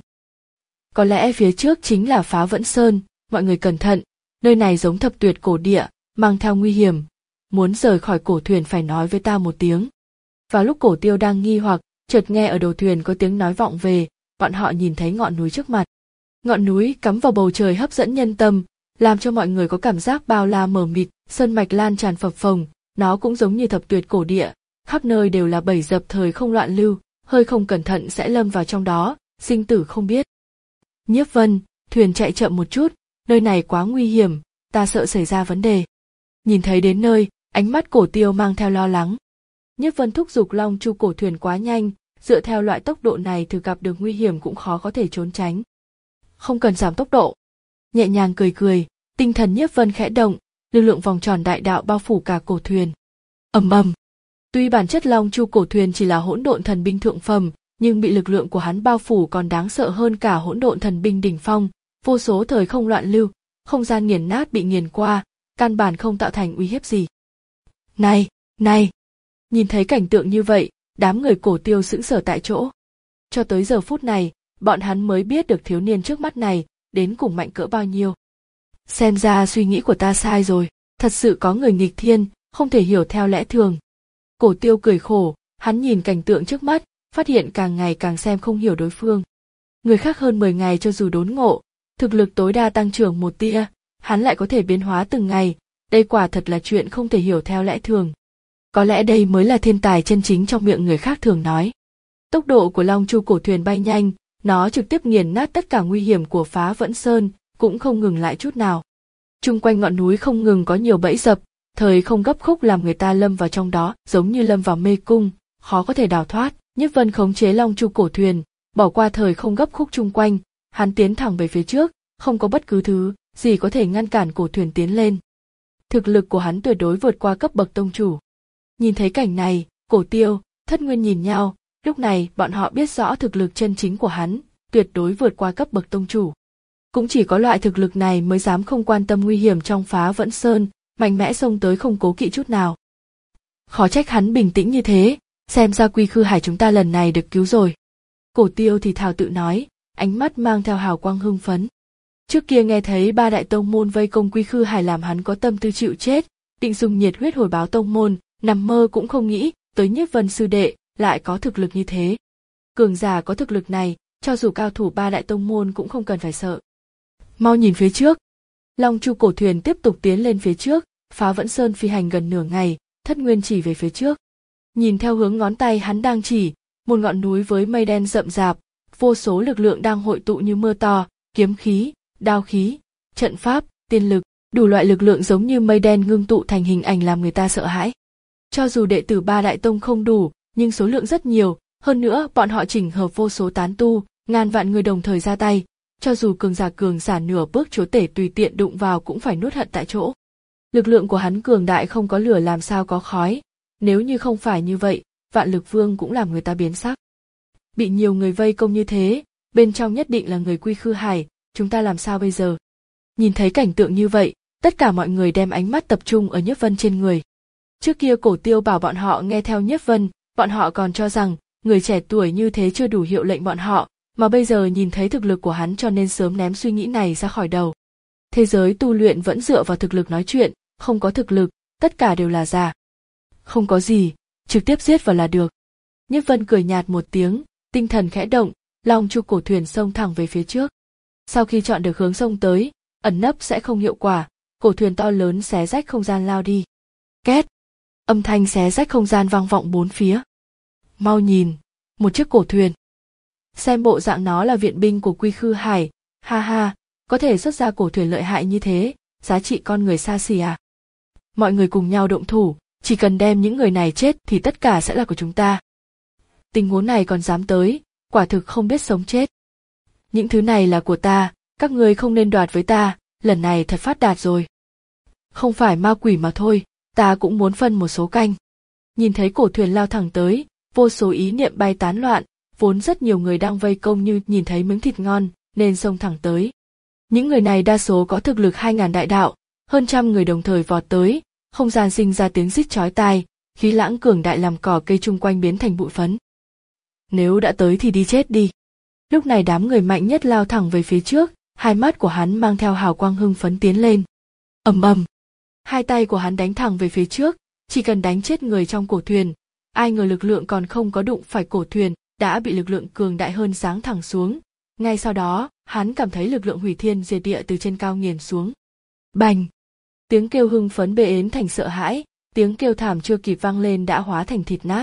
Có lẽ phía trước chính là Phá Vẫn Sơn, mọi người cẩn thận, nơi này giống thập tuyệt cổ địa, mang theo nguy hiểm. Muốn rời khỏi cổ thuyền phải nói với ta một tiếng. Vào lúc Cổ Tiêu đang nghi hoặc, chợt nghe ở đầu thuyền có tiếng nói vọng về, bọn họ nhìn thấy ngọn núi trước mặt. Ngọn núi cắm vào bầu trời hấp dẫn nhân tâm, làm cho mọi người có cảm giác bao la mờ mịt, sơn mạch lan tràn phập phồng, nó cũng giống như thập tuyệt cổ địa, khắp nơi đều là bẫy dập thời không loạn lưu, hơi không cẩn thận sẽ lâm vào trong đó, sinh tử không biết. Nhiếp Vân, thuyền chạy chậm một chút, nơi này quá nguy hiểm, ta sợ xảy ra vấn đề. Nhìn thấy đến nơi, ánh mắt Cổ Tiêu mang theo lo lắng. Nhiếp Vân thúc giục Long Chu cổ thuyền quá nhanh, dựa theo loại tốc độ này thử gặp được nguy hiểm cũng khó có thể trốn tránh. Không cần giảm tốc độ. Nhẹ nhàng cười cười, tinh thần Nhiếp Vân khẽ động, lực lượng vòng tròn đại đạo bao phủ cả cổ thuyền. Ầm ầm. Tuy bản chất Long Chu cổ thuyền chỉ là hỗn độn thần binh thượng phẩm, nhưng bị lực lượng của hắn bao phủ còn đáng sợ hơn cả hỗn độn thần binh đỉnh phong, vô số thời không loạn lưu, không gian nghiền nát bị nghiền qua, căn bản không tạo thành uy hiếp gì. Này, này! Nhìn thấy cảnh tượng như vậy, đám người Cổ Tiêu sững sờ tại chỗ. Cho tới giờ phút này, bọn hắn mới biết được thiếu niên trước mắt này đến cùng mạnh cỡ bao nhiêu. Xem ra suy nghĩ của ta sai rồi, thật sự có người nghịch thiên, không thể hiểu theo lẽ thường. Cổ Tiêu cười khổ, hắn nhìn cảnh tượng trước mắt, phát hiện càng ngày càng xem không hiểu đối phương. Người khác hơn mười ngày cho dù đốn ngộ, thực lực tối đa tăng trưởng một tia, hắn lại có thể biến hóa từng ngày, đây quả thật là chuyện không thể hiểu theo lẽ thường. Có lẽ đây mới là thiên tài chân chính trong miệng người khác thường nói. Tốc độ của Long Chu cổ thuyền bay nhanh, nó trực tiếp nghiền nát tất cả nguy hiểm của Phá Vẫn Sơn, cũng không ngừng lại chút nào. Chung quanh ngọn núi không ngừng có nhiều bẫy dập, thời không gấp khúc làm người ta lâm vào trong đó, giống như lâm vào mê cung, khó có thể đào thoát. Nhiếp Vân khống chế Long Chu cổ thuyền, bỏ qua thời không gấp khúc chung quanh, hắn tiến thẳng về phía trước, không có bất cứ thứ gì có thể ngăn cản cổ thuyền tiến lên. Thực lực của hắn tuyệt đối vượt qua cấp bậc tông chủ. Nhìn thấy cảnh này, Cổ Tiêu, Thất Nguyên nhìn nhau, lúc này bọn họ biết rõ thực lực chân chính của hắn, tuyệt đối vượt qua cấp bậc tông chủ. Cũng chỉ có loại thực lực này mới dám không quan tâm nguy hiểm trong Phá Vẫn Sơn, mạnh mẽ xông tới không cố kỵ chút nào. Khó trách hắn bình tĩnh như thế, xem ra Quy Khư Hải chúng ta lần này được cứu rồi. Cổ Tiêu thì thào tự nói, ánh mắt mang theo hào quang hưng phấn. Trước kia nghe thấy ba đại tông môn vây công Quy Khư Hải làm hắn có tâm tư chịu chết, định dùng nhiệt huyết hồi báo tông môn, nằm mơ cũng không nghĩ tới Nhiếp Vân sư đệ lại có thực lực như thế. Cường giả có thực lực này, cho dù cao thủ ba đại tông môn cũng không cần phải sợ. Mau nhìn phía trước. Long Chu cổ thuyền tiếp tục tiến lên phía trước, Phá Vẫn Sơn phi hành gần nửa ngày, Thất Nguyên chỉ về phía trước. Nhìn theo hướng ngón tay hắn đang chỉ, một ngọn núi với mây đen rậm rạp, vô số lực lượng đang hội tụ như mưa to, kiếm khí, đao khí, trận pháp, tiên lực, đủ loại lực lượng giống như mây đen ngưng tụ thành hình ảnh làm người ta sợ hãi. Cho dù đệ tử ba đại tông không đủ, nhưng số lượng rất nhiều, hơn nữa bọn họ chỉnh hợp vô số tán tu, ngàn vạn người đồng thời ra tay, cho dù cường giả cường giả nửa bước chúa tể tùy tiện đụng vào cũng phải nuốt hận tại chỗ. Lực lượng của hắn cường đại không có lửa làm sao có khói, nếu như không phải như vậy, Vạn Lực Vương cũng làm người ta biến sắc. Bị nhiều người vây công như thế, bên trong nhất định là người Quy Khư Hải, chúng ta làm sao bây giờ? Nhìn thấy cảnh tượng như vậy, tất cả mọi người đem ánh mắt tập trung ở Nhiếp Vân trên người. Trước kia Cổ Tiêu bảo bọn họ nghe theo Nhiếp Vân, bọn họ còn cho rằng người trẻ tuổi như thế chưa đủ hiệu lệnh bọn họ, mà bây giờ nhìn thấy thực lực của hắn cho nên sớm ném suy nghĩ này ra khỏi đầu. Thế giới tu luyện vẫn dựa vào thực lực nói chuyện, không có thực lực, tất cả đều là giả. Không có gì, trực tiếp giết vào là được. Nhiếp Vân cười nhạt một tiếng, tinh thần khẽ động, Long Chu cổ thuyền xông thẳng về phía trước. Sau khi chọn được hướng xông tới, ẩn nấp sẽ không hiệu quả, cổ thuyền to lớn xé rách không gian lao đi. Két, âm thanh xé rách không gian vang vọng bốn phía. Mau nhìn, một chiếc cổ thuyền. Xem bộ dạng nó là viện binh của Quy Khư Hải, ha ha, có thể xuất ra cổ thuyền lợi hại như thế, giá trị con người xa xỉ à. Mọi người cùng nhau động thủ, chỉ cần đem những người này chết thì tất cả sẽ là của chúng ta. Tình huống này còn dám tới, quả thực không biết sống chết. Những thứ này là của ta, các ngươi không nên đoạt với ta, lần này thật phát đạt rồi. Không phải ma quỷ mà thôi, ta cũng muốn phân một số canh. Nhìn thấy cổ thuyền lao thẳng tới, vô số ý niệm bay tán loạn, vốn rất nhiều người đang vây công như nhìn thấy miếng thịt ngon, nên xông thẳng tới. Những người này đa số có thực lực hai ngàn đại đạo, hơn trăm người đồng thời vọt tới, không gian sinh ra tiếng rít chói tai, khí lãng cường đại làm cỏ cây chung quanh biến thành bụi phấn. Nếu đã tới thì đi chết đi. Lúc này đám người mạnh nhất lao thẳng về phía trước, hai mắt của hắn mang theo hào quang hưng phấn tiến lên. Ầm ầm, hai tay của hắn đánh thẳng về phía trước, chỉ cần đánh chết người trong cổ thuyền. Ai ngờ lực lượng còn không có đụng phải cổ thuyền, đã bị lực lượng cường đại hơn giáng thẳng xuống. Ngay sau đó, hắn cảm thấy lực lượng hủy thiên diệt địa từ trên cao nghiền xuống. Bành! Tiếng kêu hưng phấn bê ến thành sợ hãi, tiếng kêu thảm chưa kịp vang lên đã hóa thành thịt nát.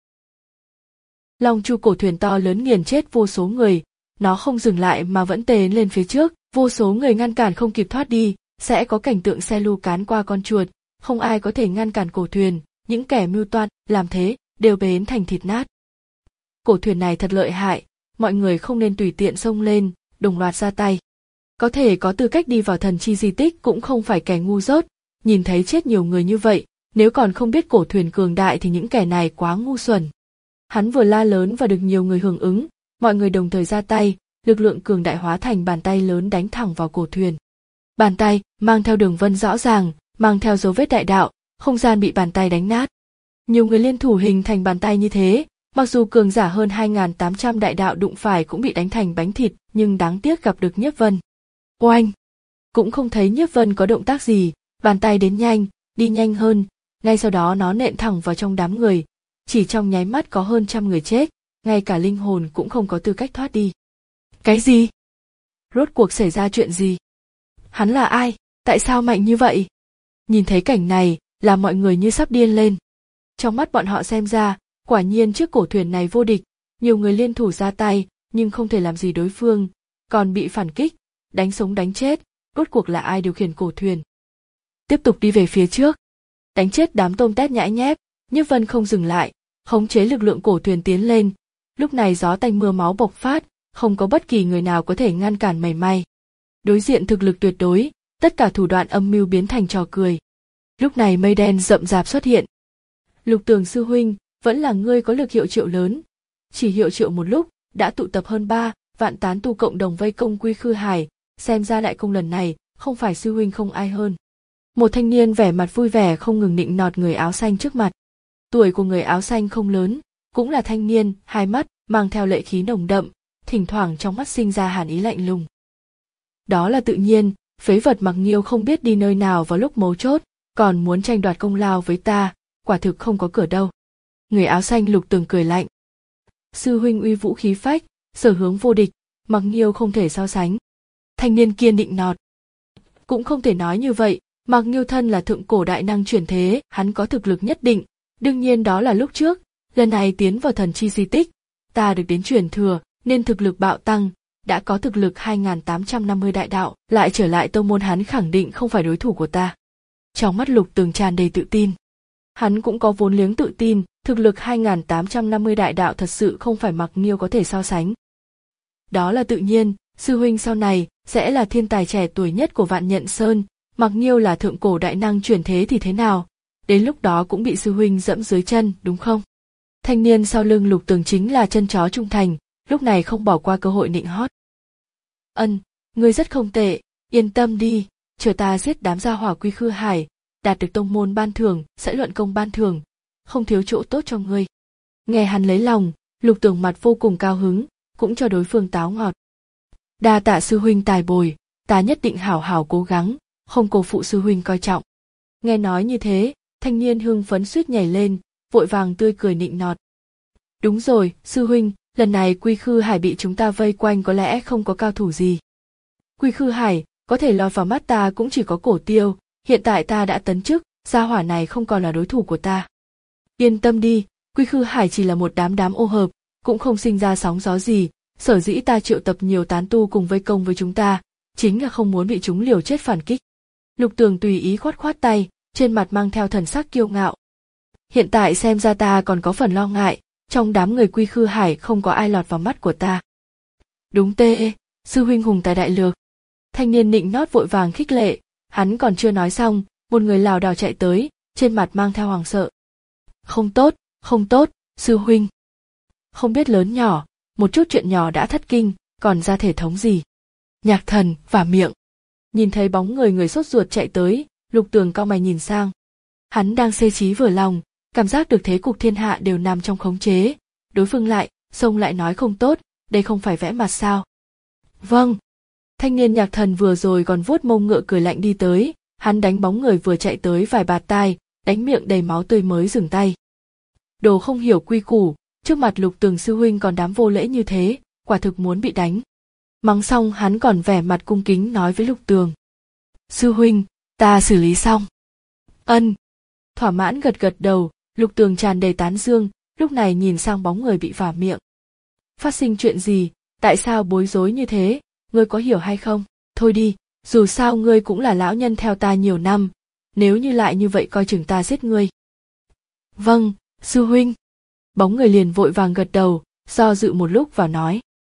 Long Chu cổ thuyền to lớn nghiền chết vô số người, nó không dừng lại mà vẫn tiến lên phía trước, vô số người ngăn cản không kịp thoát đi, sẽ có cảnh tượng xe lu cán qua con chuột, không ai có thể ngăn cản cổ thuyền, những kẻ mưu toan làm thế đều bến thành thịt nát. Cổ thuyền này thật lợi hại, mọi người không nên tùy tiện xông lên, đồng loạt ra tay. Có thể có tư cách đi vào thần chi di tích cũng không phải kẻ ngu dốt, nhìn thấy chết nhiều người như vậy, nếu còn không biết cổ thuyền cường đại thì những kẻ này quá ngu xuẩn. Hắn vừa la lớn và được nhiều người hưởng ứng, mọi người đồng thời ra tay, lực lượng cường đại hóa thành bàn tay lớn đánh thẳng vào cổ thuyền. Bàn tay mang theo đường vân rõ ràng, mang theo dấu vết đại đạo, không gian bị bàn tay đánh nát. Nhiều người liên thủ hình thành bàn tay như thế, mặc dù cường giả hơn hai nghìn tám trăm đại đạo đụng phải cũng bị đánh thành bánh thịt, nhưng đáng tiếc gặp được Nhiếp Vân. Oanh! Cũng không thấy Nhiếp Vân có động tác gì, bàn tay đến nhanh, đi nhanh hơn, ngay sau đó nó nện thẳng vào trong đám người, chỉ trong nháy mắt có hơn trăm người chết, ngay cả linh hồn cũng không có tư cách thoát đi. Cái gì? Rốt cuộc xảy ra chuyện gì? Hắn là ai? Tại sao mạnh như vậy? Nhìn thấy cảnh này, là mọi người như sắp điên lên. Trong mắt bọn họ xem ra, quả nhiên chiếc cổ thuyền này vô địch, nhiều người liên thủ ra tay, nhưng không thể làm gì đối phương, còn bị phản kích, đánh sống đánh chết, rốt cuộc là ai điều khiển cổ thuyền. Tiếp tục đi về phía trước, đánh chết đám tôm tép nhãi nhép, Nhiếp Vân không dừng lại, khống chế lực lượng cổ thuyền tiến lên. Lúc này gió tanh mưa máu bộc phát, không có bất kỳ người nào có thể ngăn cản mảy may. Đối diện thực lực tuyệt đối, tất cả thủ đoạn âm mưu biến thành trò cười. Lúc này mây đen rậm rạp xuất hiện. Lục Tường sư huynh, vẫn là ngươi có lực hiệu triệu lớn. Chỉ hiệu triệu một lúc, đã tụ tập hơn ba vạn tán tu cộng đồng vây công Quy Khư Hải, xem ra đại công lần này, không phải sư huynh không ai hơn. Một thanh niên vẻ mặt vui vẻ không ngừng nịnh nọt người áo xanh trước mặt. Tuổi của người áo xanh không lớn, cũng là thanh niên, hai mắt mang theo lệ khí nồng đậm, thỉnh thoảng trong mắt sinh ra hàn ý lạnh lùng. Đó là tự nhiên, phế vật Mặc Nghiêu không biết đi nơi nào vào lúc mấu chốt, còn muốn tranh đoạt công lao với ta, quả thực không có cửa đâu. Người áo xanh Lục Tường cười lạnh. Sư huynh uy vũ khí phách, sở hướng vô địch, Mặc Nghiêu không thể so sánh. Thanh niên kia nịnh nọt. Cũng không thể nói như vậy, Mạc Nghiêu thân là thượng cổ đại năng chuyển thế, hắn có thực lực nhất định, đương nhiên đó là lúc trước, lần này tiến vào thần chi di tích, ta được đến truyền thừa, nên thực lực bạo tăng, đã có thực lực hai nghìn tám trăm năm mươi đại đạo, lại trở lại tông môn hắn khẳng định không phải đối thủ của ta. Trong mắt Lục Tường tràn đầy tự tin. Hắn cũng có vốn liếng tự tin, thực lực hai nghìn tám trăm năm mươi đại đạo thật sự không phải Mạc Nghiêu có thể so sánh. Đó là tự nhiên, sư huynh sau này sẽ là thiên tài trẻ tuổi nhất của Vạn Nhận Sơn, Mạc Nghiêu là thượng cổ đại năng chuyển thế thì thế nào? Đến lúc đó cũng bị sư huynh dẫm dưới chân, đúng không? Thanh niên sau lưng Lục Tường chính là chân chó trung thành, lúc này không bỏ qua cơ hội nịnh hót. Ân, ngươi rất không tệ, yên tâm đi, chờ ta giết đám gia hỏa Quy Khư Hải, đạt được tông môn ban thưởng, sẽ luận công ban thưởng, không thiếu chỗ tốt cho ngươi. Nghe hắn lấy lòng, Lục Tường mặt vô cùng cao hứng, cũng cho đối phương táo ngọt. Đa tạ sư huynh tài bồi, ta nhất định hảo hảo cố gắng, không cô phụ sư huynh coi trọng. Nghe nói như thế, thanh niên hưng phấn suýt nhảy lên, vội vàng tươi cười nịnh nọt. Đúng rồi, sư huynh, lần này Quy Khư Hải bị chúng ta vây quanh có lẽ không có cao thủ gì. Quy Khư Hải, có thể lọt vào mắt ta cũng chỉ có Cổ Tiêu, hiện tại ta đã tấn chức, gia hỏa này không còn là đối thủ của ta. Yên tâm đi, Quy Khư Hải chỉ là một đám đám ô hợp, cũng không sinh ra sóng gió gì, sở dĩ ta triệu tập nhiều tán tu cùng vây công với chúng ta, chính là không muốn bị chúng liều chết phản kích. Lục Tường tùy ý khoát khoát tay, trên mặt mang theo thần sắc kiêu ngạo. Hiện tại xem ra ta còn có phần lo ngại, trong đám người Quy Khư Hải không có ai lọt vào mắt của ta. Đúng tê, sư huynh hùng tài đại lược. Thanh niên nịnh nót vội vàng khích lệ, hắn còn chưa nói xong, một người lảo đảo chạy tới, trên mặt mang theo hoàng sợ. Không tốt, không tốt, sư huynh. Không biết lớn nhỏ, một chút chuyện nhỏ đã thất kinh, còn ra thể thống gì. Nhạc Thần vả miệng. Nhìn thấy bóng người người sốt ruột chạy tới, Lục Tường cau mày nhìn sang. Hắn đang xê chí vừa lòng, cảm giác được thế cục thiên hạ đều nằm trong khống chế, đối phương lại, xông lại nói không tốt, đây không phải vẽ mặt sao. Vâng. Thanh niên Nhạc Thần vừa rồi còn vuốt mông ngựa cười lạnh đi tới, hắn đánh bóng người vừa chạy tới vài bạt tai, đánh miệng đầy máu tươi mới dừng tay. Đồ không hiểu quy củ, trước mặt Lục Tường sư huynh còn dám vô lễ như thế, quả thực muốn bị đánh. Mắng xong hắn còn vẻ mặt cung kính nói với Lục Tường. Sư huynh, ta xử lý xong. Ân. Thỏa mãn gật gật đầu, Lục Tường tràn đầy tán dương, lúc này nhìn sang bóng người bị vả miệng. Phát sinh chuyện gì, tại sao bối rối như thế, ngươi có hiểu hay không? Thôi đi, dù sao ngươi cũng là lão nhân theo ta nhiều năm, nếu như lại như vậy coi chừng ta giết ngươi. Vâng, sư huynh. Bóng người liền vội vàng gật đầu, do dự một lúc và nói.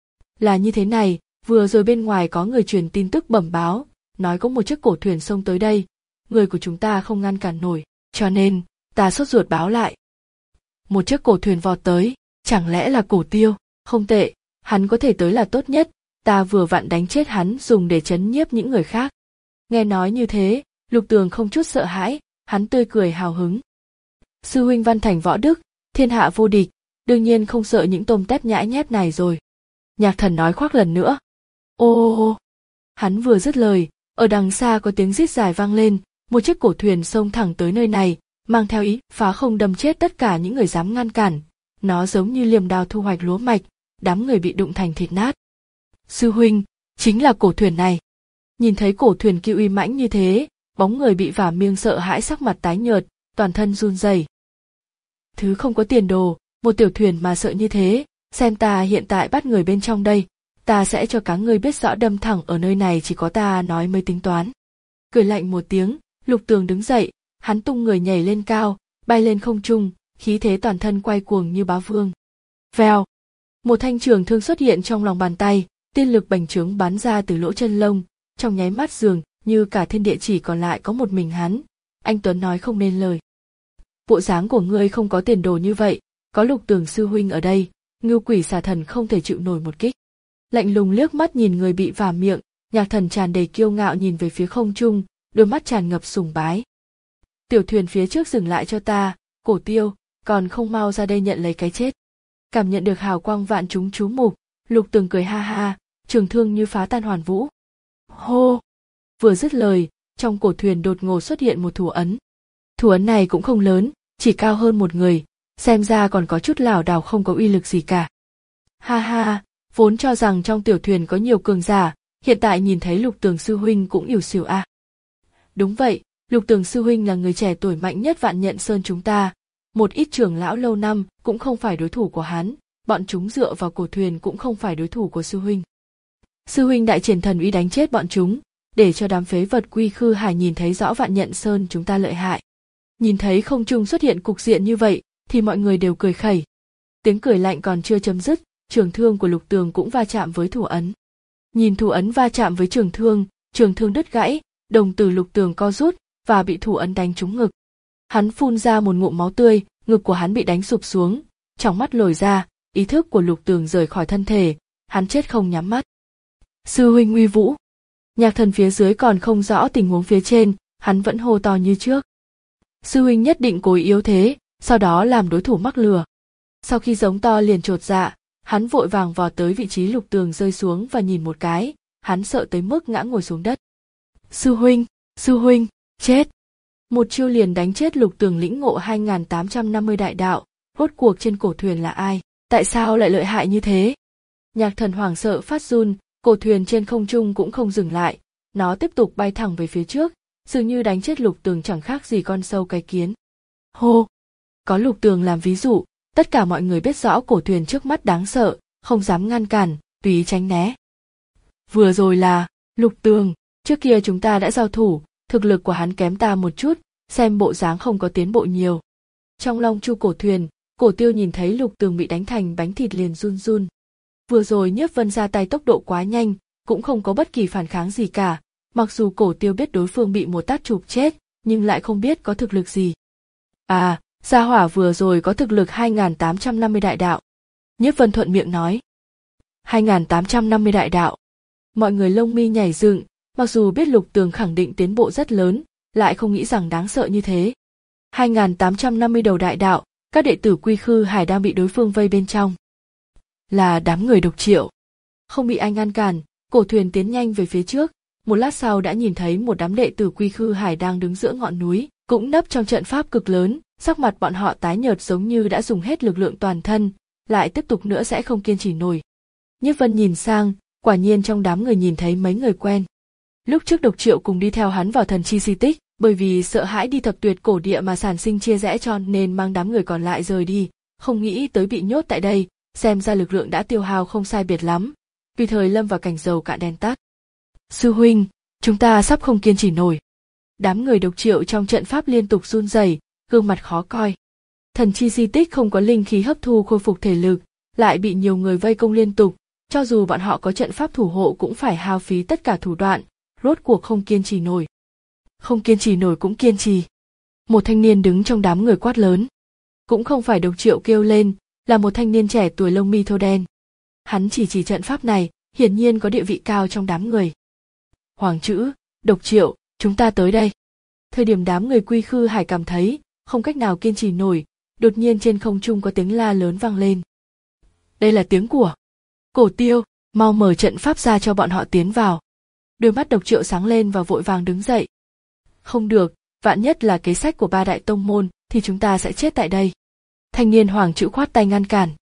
Là như thế này, vừa rồi bên ngoài có người truyền tin tức bẩm báo, nói có một chiếc cổ thuyền xông tới đây, người của chúng ta không ngăn cản nổi, cho nên, ta sốt ruột báo lại. Một chiếc cổ thuyền vọt tới, chẳng lẽ là Cổ Tiêu, không tệ, hắn có thể tới là tốt nhất, ta vừa vặn đánh chết hắn dùng để trấn nhiếp những người khác. Nghe nói như thế, Lục Tường không chút sợ hãi, hắn tươi cười hào hứng. Sư huynh văn thành võ đức, thiên hạ vô địch, đương nhiên không sợ những tôm tép nhãi nhép này rồi. Nhạc Thần nói khoác lần nữa. Ô ô ô. Hắn vừa dứt lời, ở đằng xa có tiếng rít dài vang lên, một chiếc cổ thuyền xông thẳng tới nơi này, mang theo ý phá không đâm chết tất cả những người dám ngăn cản. Nó giống như liềm đao thu hoạch lúa mạch, đám người bị đụng thành thịt nát. Sư huynh, chính là cổ thuyền này. Nhìn thấy cổ thuyền kia uy mãnh như thế, bóng người bị vả miệng sợ hãi sắc mặt tái nhợt, toàn thân run rẩy. Thứ không có tiền đồ, một tiểu thuyền mà sợ như thế, xem ta hiện tại bắt người bên trong đây, ta sẽ cho các ngươi biết rõ đâm thẳng ở nơi này chỉ có ta nói mới tính toán. Cười lạnh một tiếng, Lục Tường đứng dậy, hắn tung người nhảy lên cao, bay lên không trung, khí thế toàn thân quay cuồng như bá vương. Vèo, một thanh trường thương xuất hiện trong lòng bàn tay, tiên lực bành trướng bắn ra từ lỗ chân lông, trong nháy mắt dường như cả thiên địa chỉ còn lại có một mình hắn. Anh Tuấn nói không nên lời. Bộ dáng của ngươi không có tiền đồ như vậy, có Lục Tường sư huynh ở đây, Ngưu Quỷ Xà Thần không thể chịu nổi một kích. Lạnh lùng liếc mắt nhìn người bị vả miệng, Nhạc Thần tràn đầy kiêu ngạo nhìn về phía không trung, đôi mắt tràn ngập sùng bái. Tiểu thuyền phía trước dừng lại cho ta, Cổ Tiêu, còn không mau ra đây nhận lấy cái chết. Cảm nhận được hào quang vạn chúng chú mục, Lục Tường cười ha ha, trường thương như phá tan hoàn vũ. Hô! Vừa dứt lời, trong cổ thuyền đột ngột xuất hiện một thủ ấn. Thủ ấn này cũng không lớn, chỉ cao hơn một người, xem ra còn có chút lảo đảo không có uy lực gì cả. Ha ha, vốn cho rằng trong tiểu thuyền có nhiều cường giả, hiện tại nhìn thấy Lục Tường sư huynh cũng ỉu xìu a. À. Đúng vậy, Lục Tường sư huynh là người trẻ tuổi mạnh nhất Vạn Nhận Sơn chúng ta, một ít trưởng lão lâu năm cũng không phải đối thủ của hắn, bọn chúng dựa vào cổ thuyền cũng không phải đối thủ của sư huynh. Sư huynh đại triển thần uy đánh chết bọn chúng, để cho đám phế vật Quy Khư Hải nhìn thấy rõ Vạn Nhận Sơn chúng ta lợi hại. Nhìn thấy không trung xuất hiện cục diện như vậy, thì mọi người đều cười khẩy. Tiếng cười lạnh còn chưa chấm dứt, trường thương của Lục Tường cũng va chạm với thủ ấn. Nhìn thủ ấn va chạm với trường thương, trường thương đứt gãy, đồng tử Lục Tường co rút và bị thủ ấn đánh trúng ngực. Hắn phun ra một ngụm máu tươi, ngực của hắn bị đánh sụp xuống, trong mắt lồi ra, ý thức của Lục Tường rời khỏi thân thể, hắn chết không nhắm mắt. Sư huynh uy vũ. Nhạc Thần phía dưới còn không rõ tình huống phía trên, hắn vẫn hô to như trước. Sư huynh nhất định cố ý yếu thế, sau đó làm đối thủ mắc lừa. Sau khi giống to liền chột dạ, hắn vội vàng vọt tới vị trí Lục Tường rơi xuống và nhìn một cái, hắn sợ tới mức ngã ngồi xuống đất. Sư huynh, sư huynh, chết. Một chiêu liền đánh chết Lục Tường lĩnh ngộ hai nghìn tám trăm năm mươi đại đạo, rốt cuộc trên cổ thuyền là ai, tại sao lại lợi hại như thế? Nhạc Thần hoảng sợ phát run, cổ thuyền trên không trung cũng không dừng lại, nó tiếp tục bay thẳng về phía trước, dường như đánh chết Lục Tường chẳng khác gì con sâu cái kiến. Hô! Có Lục Tường làm ví dụ, tất cả mọi người biết rõ cổ thuyền trước mắt đáng sợ, không dám ngăn cản, tùy ý tránh né. Vừa rồi là, Lục Tường, trước kia chúng ta đã giao thủ, thực lực của hắn kém ta một chút, xem bộ dáng không có tiến bộ nhiều. Trong long chu cổ thuyền, Cổ Tiêu nhìn thấy Lục Tường bị đánh thành bánh thịt liền run run. Vừa rồi Nhiếp Vân ra tay tốc độ quá nhanh, cũng không có bất kỳ phản kháng gì cả, mặc dù Cổ Tiêu biết đối phương bị một tát chụp chết, nhưng lại không biết có thực lực gì. À, gia hỏa vừa rồi có thực lực hai nghìn tám trăm năm mươi đại đạo. Nhiếp Vân thuận miệng nói. hai nghìn tám trăm năm mươi đại đạo. Mọi người lông mi nhảy dựng, mặc dù biết Lục Tường khẳng định tiến bộ rất lớn, lại không nghĩ rằng đáng sợ như thế. hai nghìn tám trăm năm mươi đầu đại đạo, các đệ tử Quy Khư Hải đang bị đối phương vây bên trong. Là đám người Độc Triệu. Không bị anh ngăn cản, cổ thuyền tiến nhanh về phía trước, một lát sau đã nhìn thấy một đám đệ tử Quy Khư Hải đang đứng giữa ngọn núi, cũng nấp trong trận pháp cực lớn, sắc mặt bọn họ tái nhợt giống như đã dùng hết lực lượng toàn thân, lại tiếp tục nữa sẽ không kiên trì nổi. Nhiếp Vân nhìn sang, quả nhiên trong đám người nhìn thấy mấy người quen. Lúc trước Độc Triệu cùng đi theo hắn vào thần chi di tích, bởi vì sợ hãi đi thập tuyệt cổ địa mà sản sinh chia rẽ cho nên mang đám người còn lại rời đi, không nghĩ tới bị nhốt tại đây, xem ra lực lượng đã tiêu hao không sai biệt lắm, vì thời lâm vào cảnh dầu cạn đèn tắt. Sư huynh, chúng ta sắp không kiên trì nổi. Đám người Độc Triệu trong trận pháp liên tục run rẩy, gương mặt khó coi. Thần chi di tích không có linh khí hấp thu khôi phục thể lực, lại bị nhiều người vây công liên tục, cho dù bọn họ có trận pháp thủ hộ cũng phải hao phí tất cả thủ đoạn, rốt cuộc không kiên trì nổi. Không kiên trì nổi cũng kiên trì. Một thanh niên đứng trong đám người quát lớn. Cũng không phải Độc Triệu kêu lên, là một thanh niên trẻ tuổi lông mi thô đen. Hắn chỉ chỉ trận pháp này, hiển nhiên có địa vị cao trong đám người. Hoàng Chữ, Độc Triệu, chúng ta tới đây. Thời điểm đám người Quy Khư Hải cảm thấy không cách nào kiên trì nổi, đột nhiên trên không trung có tiếng la lớn vang lên. Đây là tiếng của Cổ Tiêu, mau mở trận pháp ra cho bọn họ tiến vào. Đôi mắt Độc Triệu sáng lên và vội vàng đứng dậy. Không được, vạn nhất là kế sách của ba đại tông môn thì chúng ta sẽ chết tại đây. Thanh niên Hoàng Chữ khoát tay ngăn cản.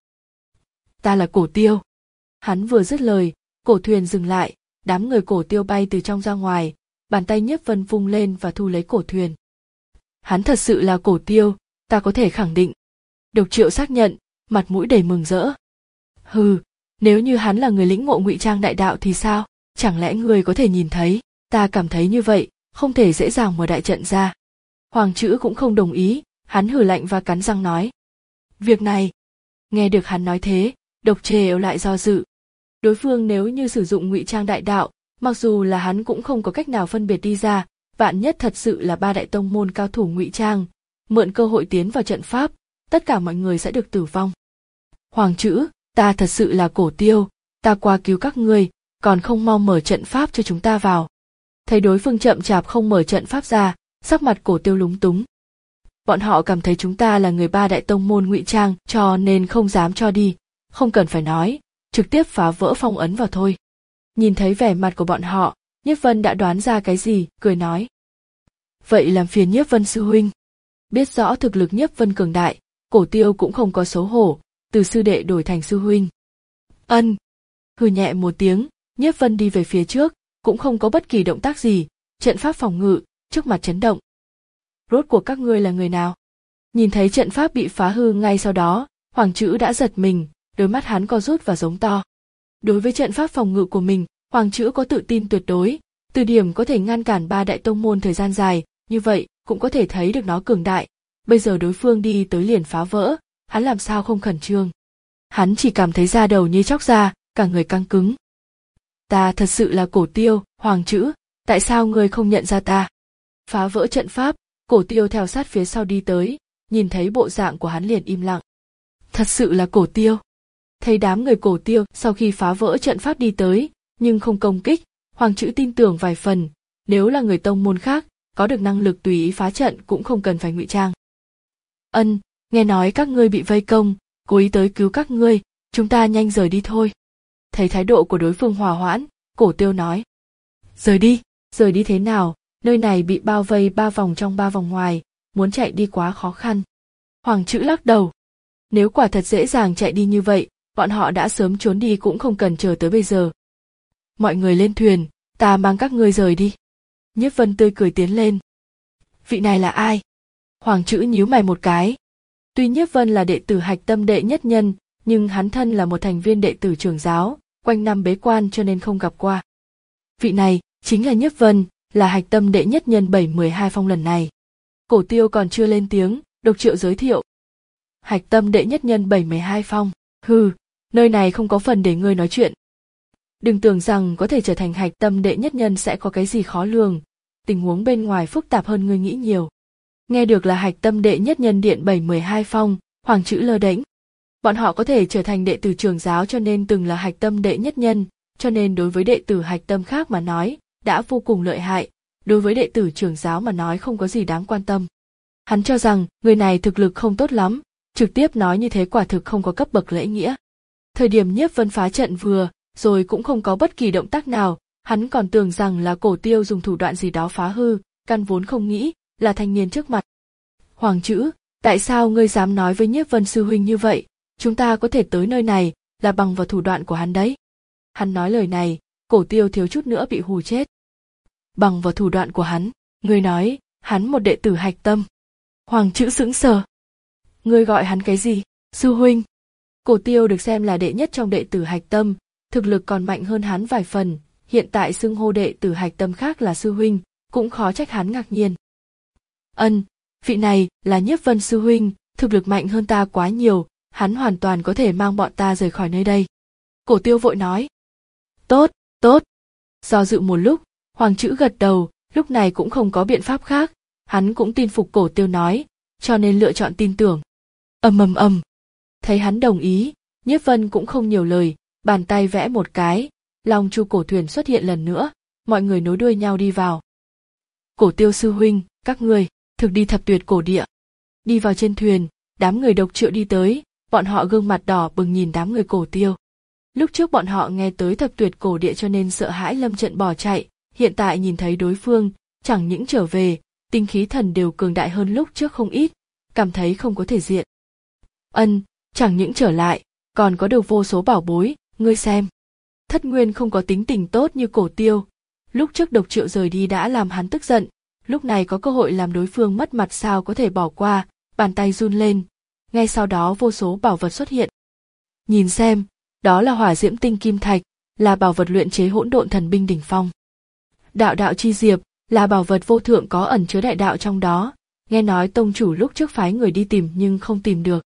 Ta là Cổ Tiêu. Hắn vừa dứt lời, cổ thuyền dừng lại, đám người Cổ Tiêu bay từ trong ra ngoài, bàn tay Nhiếp Vân vung lên và thu lấy cổ thuyền. Hắn thật sự là Cổ Tiêu, ta có thể khẳng định. Độc Triệu xác nhận, mặt mũi đầy mừng rỡ. Hừ, nếu như hắn là người lĩnh ngộ ngụy trang đại đạo thì sao? Chẳng lẽ người có thể nhìn thấy? Ta cảm thấy như vậy, không thể dễ dàng mở đại trận ra. Hoàng Chữ cũng không đồng ý, hắn hừ lạnh và cắn răng nói. Việc này, nghe được hắn nói thế, Độc Triệu lại do dự. Đối phương nếu như sử dụng ngụy trang đại đạo, mặc dù là hắn cũng không có cách nào phân biệt đi ra, vạn nhất thật sự là ba đại tông môn cao thủ ngụy trang, mượn cơ hội tiến vào trận pháp, tất cả mọi người sẽ được tử vong. Hoàng Chữ, ta thật sự là Cổ Tiêu, ta qua cứu các ngươi, còn không mau mở trận pháp cho chúng ta vào. Thấy đối phương chậm chạp không mở trận pháp ra, sắc mặt Cổ Tiêu lúng túng. Bọn họ cảm thấy chúng ta là người ba đại tông môn ngụy trang cho nên không dám cho đi, không cần phải nói, trực tiếp phá vỡ phong ấn vào thôi. Nhìn thấy vẻ mặt của bọn họ, Nhiếp Vân đã đoán ra cái gì, cười nói. Vậy làm phiền Nhiếp Vân sư huynh. Biết rõ thực lực Nhiếp Vân cường đại, Cổ Tiêu cũng không có xấu hổ, từ sư đệ đổi thành sư huynh. Ân. Hừ nhẹ một tiếng, Nhiếp Vân đi về phía trước, cũng không có bất kỳ động tác gì, trận pháp phòng ngự, trước mặt chấn động. Rốt cuộc các ngươi là người nào? Nhìn thấy trận pháp bị phá hư ngay sau đó, Hoàng Chữ đã giật mình, đôi mắt hắn co rút và giống to. Đối với trận pháp phòng ngự của mình, Hoàng Chữ có tự tin tuyệt đối, từ điểm có thể ngăn cản ba đại tông môn thời gian dài, như vậy cũng có thể thấy được nó cường đại. Bây giờ đối phương đi tới liền phá vỡ, hắn làm sao không khẩn trương. Hắn chỉ cảm thấy da đầu như chóc ra, cả người căng cứng. Ta thật sự là Cổ Tiêu, Hoàng Chữ, tại sao ngươi không nhận ra ta? Phá vỡ trận pháp, Cổ Tiêu theo sát phía sau đi tới, nhìn thấy bộ dạng của hắn liền im lặng. Thật sự là Cổ Tiêu. Thấy đám người Cổ Tiêu sau khi phá vỡ trận pháp đi tới, nhưng không công kích, Hoàng Chữ tin tưởng vài phần, nếu là người tông môn khác, có được năng lực tùy ý phá trận cũng không cần phải ngụy trang. Ân, nghe nói các ngươi bị vây công, cố ý tới cứu các ngươi, chúng ta nhanh rời đi thôi. Thấy thái độ của đối phương hòa hoãn, Cổ Tiêu nói. Rời đi, rời đi thế nào, nơi này bị bao vây ba vòng trong ba vòng ngoài, muốn chạy đi quá khó khăn. Hoàng Chữ lắc đầu. Nếu quả thật dễ dàng chạy đi như vậy, bọn họ đã sớm trốn đi cũng không cần chờ tới bây giờ. Mọi người lên thuyền, ta mang các ngươi rời đi. Nhiếp Vân tươi cười tiến lên. Vị này là ai? Hoàng Chữ nhíu mày một cái. Tuy Nhiếp Vân là đệ tử Hạch Tâm đệ nhất nhân, nhưng hắn thân là một thành viên đệ tử trưởng giáo, quanh năm bế quan cho nên không gặp qua. Vị này chính là Nhiếp Vân, là Hạch Tâm đệ nhất nhân bảy mười hai phong lần này. Cổ Tiêu còn chưa lên tiếng, Độc Triệu giới thiệu. Hạch Tâm đệ nhất nhân bảy mười hai phong, hừ, nơi này không có phần để ngươi nói chuyện. Đừng tưởng rằng có thể trở thành Hạch Tâm đệ nhất nhân sẽ có cái gì khó lường, tình huống bên ngoài phức tạp hơn ngươi nghĩ nhiều. Nghe được là Hạch Tâm đệ nhất nhân điện bảy mười hai phong, Hoàng Chữ lơ đễnh. Bọn họ có thể trở thành đệ tử trưởng giáo cho nên từng là Hạch Tâm đệ nhất nhân, cho nên đối với đệ tử Hạch Tâm khác mà nói, đã vô cùng lợi hại, đối với đệ tử trưởng giáo mà nói không có gì đáng quan tâm. Hắn cho rằng người này thực lực không tốt lắm, trực tiếp nói như thế quả thực không có cấp bậc lễ nghĩa. Thời điểm Nhiếp Vân phá trận vừa, rồi cũng không có bất kỳ động tác nào, hắn còn tưởng rằng là Cổ Tiêu dùng thủ đoạn gì đó phá hư, căn vốn không nghĩ là thanh niên trước mặt. Hoàng Chữ, tại sao ngươi dám nói với Nhiếp Vân sư huynh như vậy? Chúng ta có thể tới nơi này là bằng vào thủ đoạn của hắn đấy. Hắn nói lời này, Cổ Tiêu thiếu chút nữa bị hù chết. Bằng vào thủ đoạn của hắn, ngươi nói, hắn một đệ tử Hạch Tâm. Hoàng Chữ sững sờ. Ngươi gọi hắn cái gì? Sư huynh. Cổ Tiêu được xem là đệ nhất trong đệ tử Hạch Tâm, thực lực còn mạnh hơn hắn vài phần, hiện tại xưng hô đệ tử Hạch Tâm khác là sư huynh, cũng khó trách hắn ngạc nhiên. Ân, vị này là Nhiếp Vân sư huynh, thực lực mạnh hơn ta quá nhiều, hắn hoàn toàn có thể mang bọn ta rời khỏi nơi đây. Cổ Tiêu vội nói. Tốt, tốt. Do dự một lúc, Hoàng Chữ gật đầu, lúc này cũng không có biện pháp khác, hắn cũng tin phục Cổ Tiêu nói, cho nên lựa chọn tin tưởng. Ầm ầm ầm. Thấy hắn đồng ý, Nhiếp Vân cũng không nhiều lời, bàn tay vẽ một cái, Long Chu cổ thuyền xuất hiện lần nữa, mọi người nối đuôi nhau đi vào. Cổ Tiêu sư huynh, các ngươi thực đi thập tuyệt cổ địa. Đi vào trên thuyền, đám người Độc Triệu đi tới, bọn họ gương mặt đỏ bừng nhìn đám người Cổ Tiêu. Lúc trước bọn họ nghe tới thập tuyệt cổ địa cho nên sợ hãi lâm trận bỏ chạy, hiện tại nhìn thấy đối phương, chẳng những trở về, tinh khí thần đều cường đại hơn lúc trước không ít, cảm thấy không có thể diện. Ân, chẳng những trở lại, còn có được vô số bảo bối, ngươi xem. Thất Nguyên không có tính tình tốt như Cổ Tiêu, lúc trước Độc Triệu rời đi đã làm hắn tức giận, lúc này có cơ hội làm đối phương mất mặt sao có thể bỏ qua, bàn tay run lên, ngay sau đó vô số bảo vật xuất hiện. Nhìn xem, đó là hỏa diễm tinh kim thạch, là bảo vật luyện chế hỗn độn thần binh đỉnh phong. Đạo đạo chi diệp, là bảo vật vô thượng có ẩn chứa đại đạo trong đó, nghe nói tông chủ lúc trước phái người đi tìm nhưng không tìm được.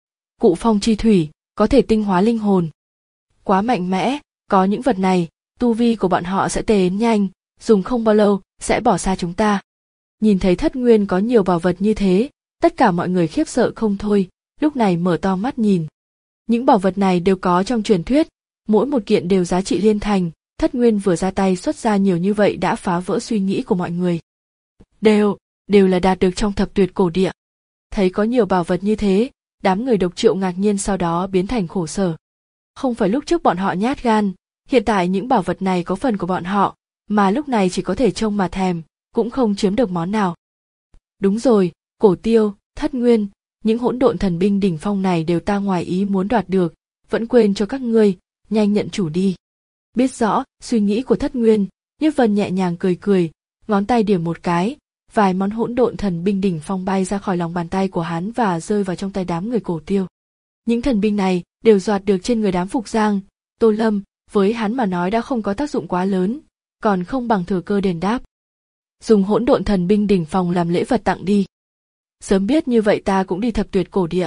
Cụ phong chi thủy, có thể tinh hóa linh hồn. Quá mạnh mẽ, có những vật này, tu vi của bọn họ sẽ tề đến nhanh, dùng không bao lâu, sẽ bỏ xa chúng ta. Nhìn thấy Thất Nguyên có nhiều bảo vật như thế, tất cả mọi người khiếp sợ không thôi, lúc này mở to mắt nhìn. Những bảo vật này đều có trong truyền thuyết, mỗi một kiện đều giá trị liên thành, Thất Nguyên vừa ra tay xuất ra nhiều như vậy đã phá vỡ suy nghĩ của mọi người. Đều, đều là đạt được trong thập tuyệt cổ địa. Thấy có nhiều bảo vật như thế, đám người Độc Triệu ngạc nhiên sau đó biến thành khổ sở. Không phải lúc trước bọn họ nhát gan, hiện tại những bảo vật này có phần của bọn họ, mà lúc này chỉ có thể trông mà thèm, cũng không chiếm được món nào. Đúng rồi, Cổ Tiêu, Thất Nguyên, những hỗn độn thần binh đỉnh phong này đều ta ngoài ý muốn đoạt được, vẫn quên cho các ngươi, nhanh nhận chủ đi. Biết rõ suy nghĩ của Thất Nguyên, Nhiếp Vân nhẹ nhàng cười cười, ngón tay điểm một cái, vài món hỗn độn thần binh đỉnh phong bay ra khỏi lòng bàn tay của hắn và rơi vào trong tay đám người Cổ Tiêu. Những thần binh này đều dọa được trên người đám Phục Giang, Tô Lâm, với hắn mà nói đã không có tác dụng quá lớn, còn không bằng thừa cơ đền đáp. Dùng hỗn độn thần binh đỉnh phong làm lễ vật tặng đi. Sớm biết như vậy ta cũng đi thập tuyệt cổ địa.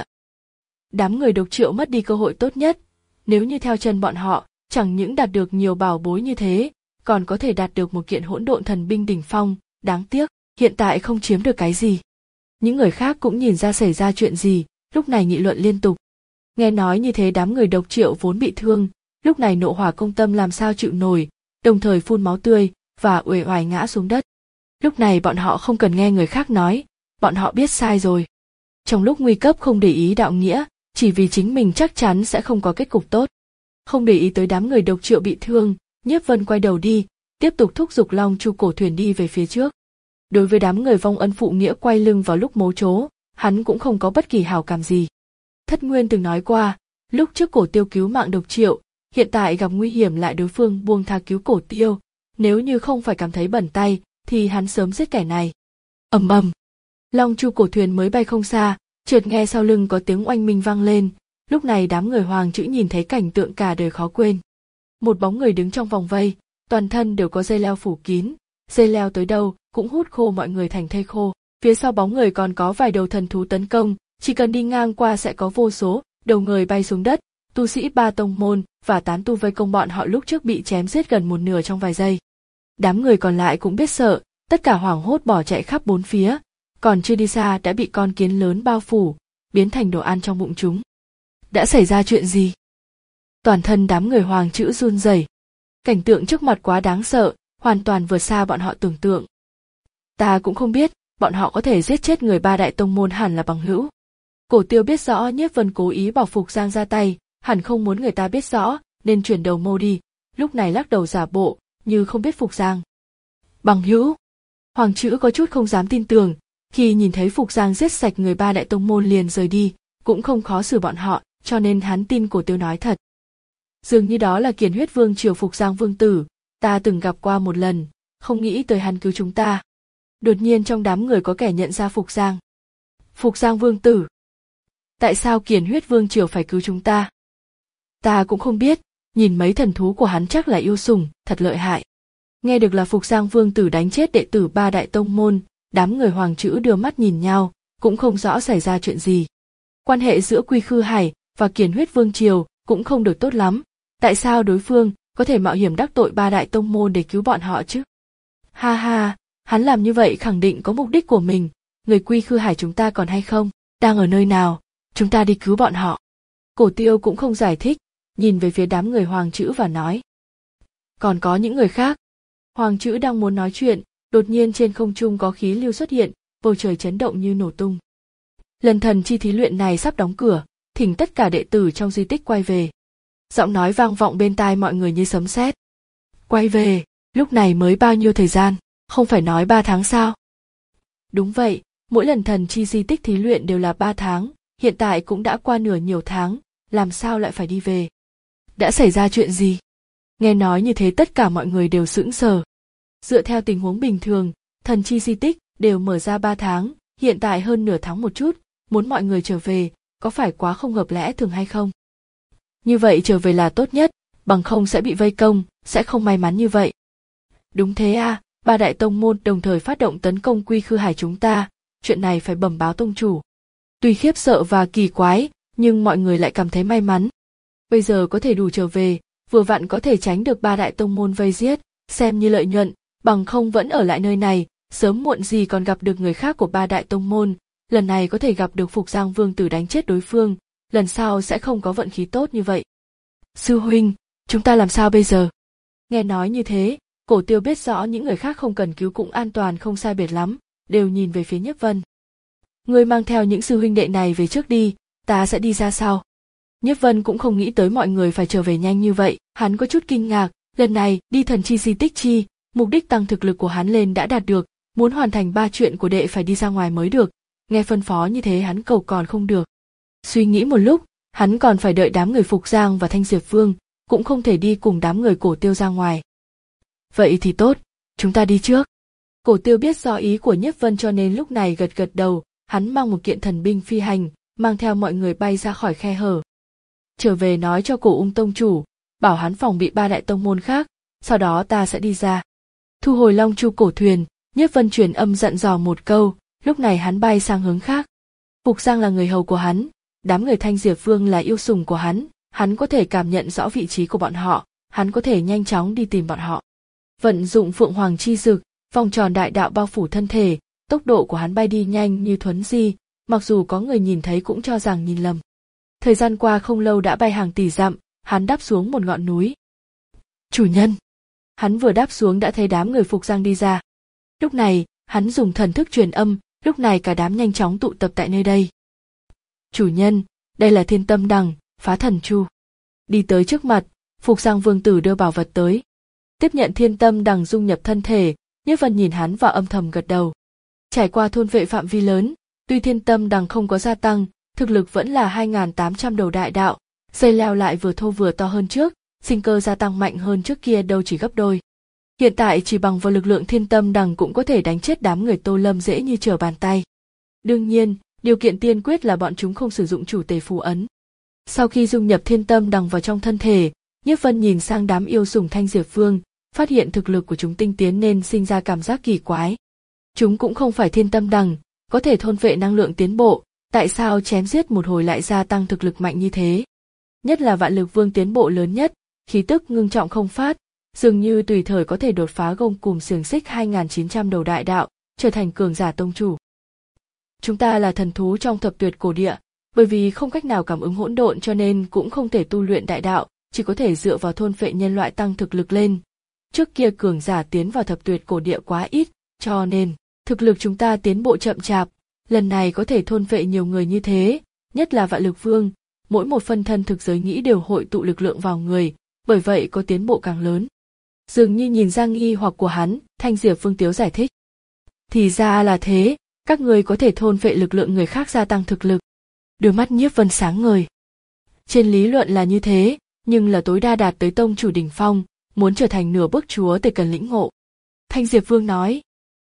Đám người Độc Triệu mất đi cơ hội tốt nhất, nếu như theo chân bọn họ, chẳng những đạt được nhiều bảo bối như thế, còn có thể đạt được một kiện hỗn độn thần binh đỉnh phong, đáng tiếc, hiện tại không chiếm được cái gì. Những người khác cũng nhìn ra xảy ra chuyện gì, lúc này nghị luận liên tục. Nghe nói như thế đám người Độc Triệu vốn bị thương, lúc này nộ hỏa công tâm làm sao chịu nổi, đồng thời phun máu tươi và uể oải ngã xuống đất. Lúc này bọn họ không cần nghe người khác nói, bọn họ biết sai rồi. Trong lúc nguy cấp không để ý đạo nghĩa, chỉ vì chính mình chắc chắn sẽ không có kết cục tốt. Không để ý tới đám người Độc Triệu bị thương, Nhiếp Vân quay đầu đi, tiếp tục thúc giục Long Chu cổ thuyền đi về phía trước. Đối với đám người vong ân phụ nghĩa quay lưng vào lúc mấu chốt, hắn cũng không có bất kỳ hảo cảm gì. Thất Nguyên từng nói qua, lúc trước Cổ Tiêu cứu mạng Độc Triệu, hiện tại gặp nguy hiểm lại đối phương buông tha cứu Cổ Tiêu, nếu như không phải cảm thấy bẩn tay, thì hắn sớm giết kẻ này. Ầm ầm, Long Chu cổ thuyền mới bay không xa, chợt nghe sau lưng có tiếng oanh minh vang lên. Lúc này đám người Hoàng Chữ nhìn thấy cảnh tượng cả đời khó quên. Một bóng người đứng trong vòng vây, toàn thân đều có dây leo phủ kín, dây leo tới đâu cũng hút khô mọi người thành thây khô. Phía sau bóng người còn có vài đầu thần thú tấn công, chỉ cần đi ngang qua sẽ có vô số đầu người bay xuống đất. Tu sĩ ba tông môn và tán tu vây công bọn họ lúc trước bị chém giết gần một nửa trong vài giây. Đám người còn lại cũng biết sợ, tất cả hoảng hốt bỏ chạy khắp bốn phía, còn chưa đi xa đã bị con kiến lớn bao phủ, biến thành đồ ăn trong bụng chúng. Đã xảy ra chuyện gì? Toàn thân đám người Hoàng Chữ run rẩy. Cảnh tượng trước mặt quá đáng sợ, hoàn toàn vượt xa bọn họ tưởng tượng. Ta cũng không biết, bọn họ có thể giết chết người ba đại tông môn hẳn là bằng hữu. Cổ Tiêu biết rõ Nhiếp Vân cố ý bảo Phục Giang ra tay, hẳn không muốn người ta biết rõ, nên chuyển đầu mâu đi, lúc này lắc đầu giả bộ, như không biết Phục Giang. Bằng hữu? Hoàng Chữ có chút không dám tin tưởng, khi nhìn thấy Phục Giang giết sạch người ba đại tông môn liền rời đi, cũng không khó xử bọn họ, cho nên hắn tin Cổ Tiêu nói thật. Dường như đó là Kiền Huyết Vương triều Phục Giang vương tử, ta từng gặp qua một lần, không nghĩ tới hắn cứu chúng ta. Đột nhiên trong đám người có kẻ nhận ra Phục Giang. Phục Giang vương tử. Tại sao Kiền Huyết Vương triều phải cứu chúng ta? Ta cũng không biết, nhìn mấy thần thú của hắn chắc là yêu sủng, thật lợi hại. Nghe được là Phục Giang vương tử đánh chết đệ tử ba đại tông môn, đám người Hoàng Chữ đưa mắt nhìn nhau, cũng không rõ xảy ra chuyện gì. Quan hệ giữa Quy Khư Hải và Kiền Huyết Vương triều cũng không được tốt lắm, tại sao đối phương có thể mạo hiểm đắc tội ba đại tông môn để cứu bọn họ chứ? Ha ha, hắn làm như vậy khẳng định có mục đích của mình, người Quy Khư Hải chúng ta còn hay không, đang ở nơi nào, chúng ta đi cứu bọn họ. Cổ Tiêu cũng không giải thích, nhìn về phía đám người Hoàng Chữ và nói. Còn có những người khác. Hoàng Chữ đang muốn nói chuyện, đột nhiên trên không trung có khí lưu xuất hiện, bầu trời chấn động như nổ tung. Lần thần chi thí luyện này sắp đóng cửa, thỉnh tất cả đệ tử trong di tích quay về. Giọng nói vang vọng bên tai mọi người như sấm sét. Quay về, lúc này mới bao nhiêu thời gian, không phải nói ba tháng sao? Đúng vậy, mỗi lần thần chi di tích thí luyện đều là ba tháng, hiện tại cũng đã qua nửa nhiều tháng, làm sao lại phải đi về? Đã xảy ra chuyện gì? Nghe nói như thế tất cả mọi người đều sững sờ. Dựa theo tình huống bình thường, thần chi di tích đều mở ra ba tháng, hiện tại hơn nửa tháng một chút, muốn mọi người trở về, có phải quá không hợp lẽ thường hay không? Như vậy trở về là tốt nhất, bằng không sẽ bị vây công, sẽ không may mắn như vậy. Đúng thế à, ba đại tông môn đồng thời phát động tấn công Quy Khư Hải chúng ta, chuyện này phải bẩm báo tông chủ. Tuy khiếp sợ và kỳ quái, nhưng mọi người lại cảm thấy may mắn. Bây giờ có thể đủ trở về, vừa vặn có thể tránh được ba đại tông môn vây giết, xem như lợi nhuận, bằng không vẫn ở lại nơi này, sớm muộn gì còn gặp được người khác của ba đại tông môn, lần này có thể gặp được Phục Giang vương tử đánh chết đối phương, lần sau sẽ không có vận khí tốt như vậy. Sư huynh, chúng ta làm sao bây giờ? Nghe nói như thế, Cổ Tiêu biết rõ những người khác không cần cứu cũng an toàn không sai biệt lắm, đều nhìn về phía Nhiếp Vân. Ngươi mang theo những sư huynh đệ này về trước đi, ta sẽ đi ra sau. Nhiếp Vân cũng không nghĩ tới mọi người phải trở về nhanh như vậy, hắn có chút kinh ngạc, lần này đi thần chi di tích chi, mục đích tăng thực lực của hắn lên đã đạt được, muốn hoàn thành ba chuyện của đệ phải đi ra ngoài mới được, nghe phân phó như thế hắn cầu còn không được. Suy nghĩ một lúc, hắn còn phải đợi đám người Phục Giang và Thanh Diệp Vương, cũng không thể đi cùng đám người Cổ Tiêu ra ngoài. Vậy thì tốt, chúng ta đi trước. Cổ Tiêu biết rõ ý của Nhiếp Vân cho nên lúc này gật gật đầu, hắn mang một kiện thần binh phi hành, mang theo mọi người bay ra khỏi khe hở. Trở về nói cho Cổ Ung tông chủ, bảo hắn phòng bị ba đại tông môn khác, sau đó ta sẽ đi ra. Thu hồi Long Chu cổ thuyền, Nhiếp Vân truyền âm dặn dò một câu, lúc này hắn bay sang hướng khác. Phục Giang là người hầu của hắn, đám người Thanh Diệp Vương là yêu sủng của hắn, hắn có thể cảm nhận rõ vị trí của bọn họ, hắn có thể nhanh chóng đi tìm bọn họ. Vận dụng Phượng Hoàng chi dực, vòng tròn đại đạo bao phủ thân thể, tốc độ của hắn bay đi nhanh như thuấn di, mặc dù có người nhìn thấy cũng cho rằng nhìn lầm. Thời gian qua không lâu đã bay hàng tỷ dặm, hắn đáp xuống một ngọn núi. Chủ nhân! Hắn vừa đáp xuống đã thấy đám người Phục Giang đi ra. Lúc này, hắn dùng thần thức truyền âm, lúc này cả đám nhanh chóng tụ tập tại nơi đây. Chủ nhân, đây là Thiên Tâm Đằng, Phá Thần Chu. Đi tới trước mặt, Phục Giang vương tử đưa bảo vật tới. Tiếp nhận Thiên Tâm Đằng dung nhập thân thể, Nhiếp Vân nhìn hắn và âm thầm gật đầu. Trải qua thôn vệ phạm vi lớn, tuy Thiên Tâm Đằng không có gia tăng, thực lực vẫn là hai nghìn tám trăm đầu đại đạo, dây leo lại vừa thô vừa to hơn trước, sinh cơ gia tăng mạnh hơn trước kia đâu chỉ gấp đôi. Hiện tại chỉ bằng vào lực lượng Thiên Tâm Đằng cũng có thể đánh chết đám người Tô Lâm dễ như trở bàn tay. Đương nhiên, điều kiện tiên quyết là bọn chúng không sử dụng chủ tề phù ấn. Sau khi dung nhập Thiên Tâm Đằng vào trong thân thể, Nhiếp Vân nhìn sang đám yêu sủng Thanh Diệp Vương, phát hiện thực lực của chúng tinh tiến nên sinh ra cảm giác kỳ quái. Chúng cũng không phải Thiên Tâm Đằng, có thể thôn vệ năng lượng tiến bộ, tại sao chém giết một hồi lại gia tăng thực lực mạnh như thế? Nhất là Vạn Lực Vương tiến bộ lớn nhất, khí tức ngưng trọng không phát, dường như tùy thời có thể đột phá gông cùm xiềng xích hai nghìn chín trăm đầu đại đạo, trở thành cường giả tông chủ. Chúng ta là thần thú trong thập tuyệt cổ địa, bởi vì không cách nào cảm ứng hỗn độn cho nên cũng không thể tu luyện đại đạo, chỉ có thể dựa vào thôn phệ nhân loại tăng thực lực lên. Trước kia cường giả tiến vào thập tuyệt cổ địa quá ít, cho nên thực lực chúng ta tiến bộ chậm chạp, lần này có thể thôn phệ nhiều người như thế, nhất là Vạn Lực Vương, mỗi một phân thân thực giới nghĩ đều hội tụ lực lượng vào người, bởi vậy có tiến bộ càng lớn. Dường như nhìn ra nghi hoặc của hắn, Thanh Diệp Vương Tiếu giải thích. Thì ra là thế, các người có thể thôn phệ lực lượng người khác gia tăng thực lực. Đôi mắt Nhiếp Vân sáng ngời. Trên lý luận là như thế, nhưng là tối đa đạt tới tông chủ đỉnh phong, muốn trở thành nửa bước chúa tể cần lĩnh ngộ. Thanh Diệp Vương nói.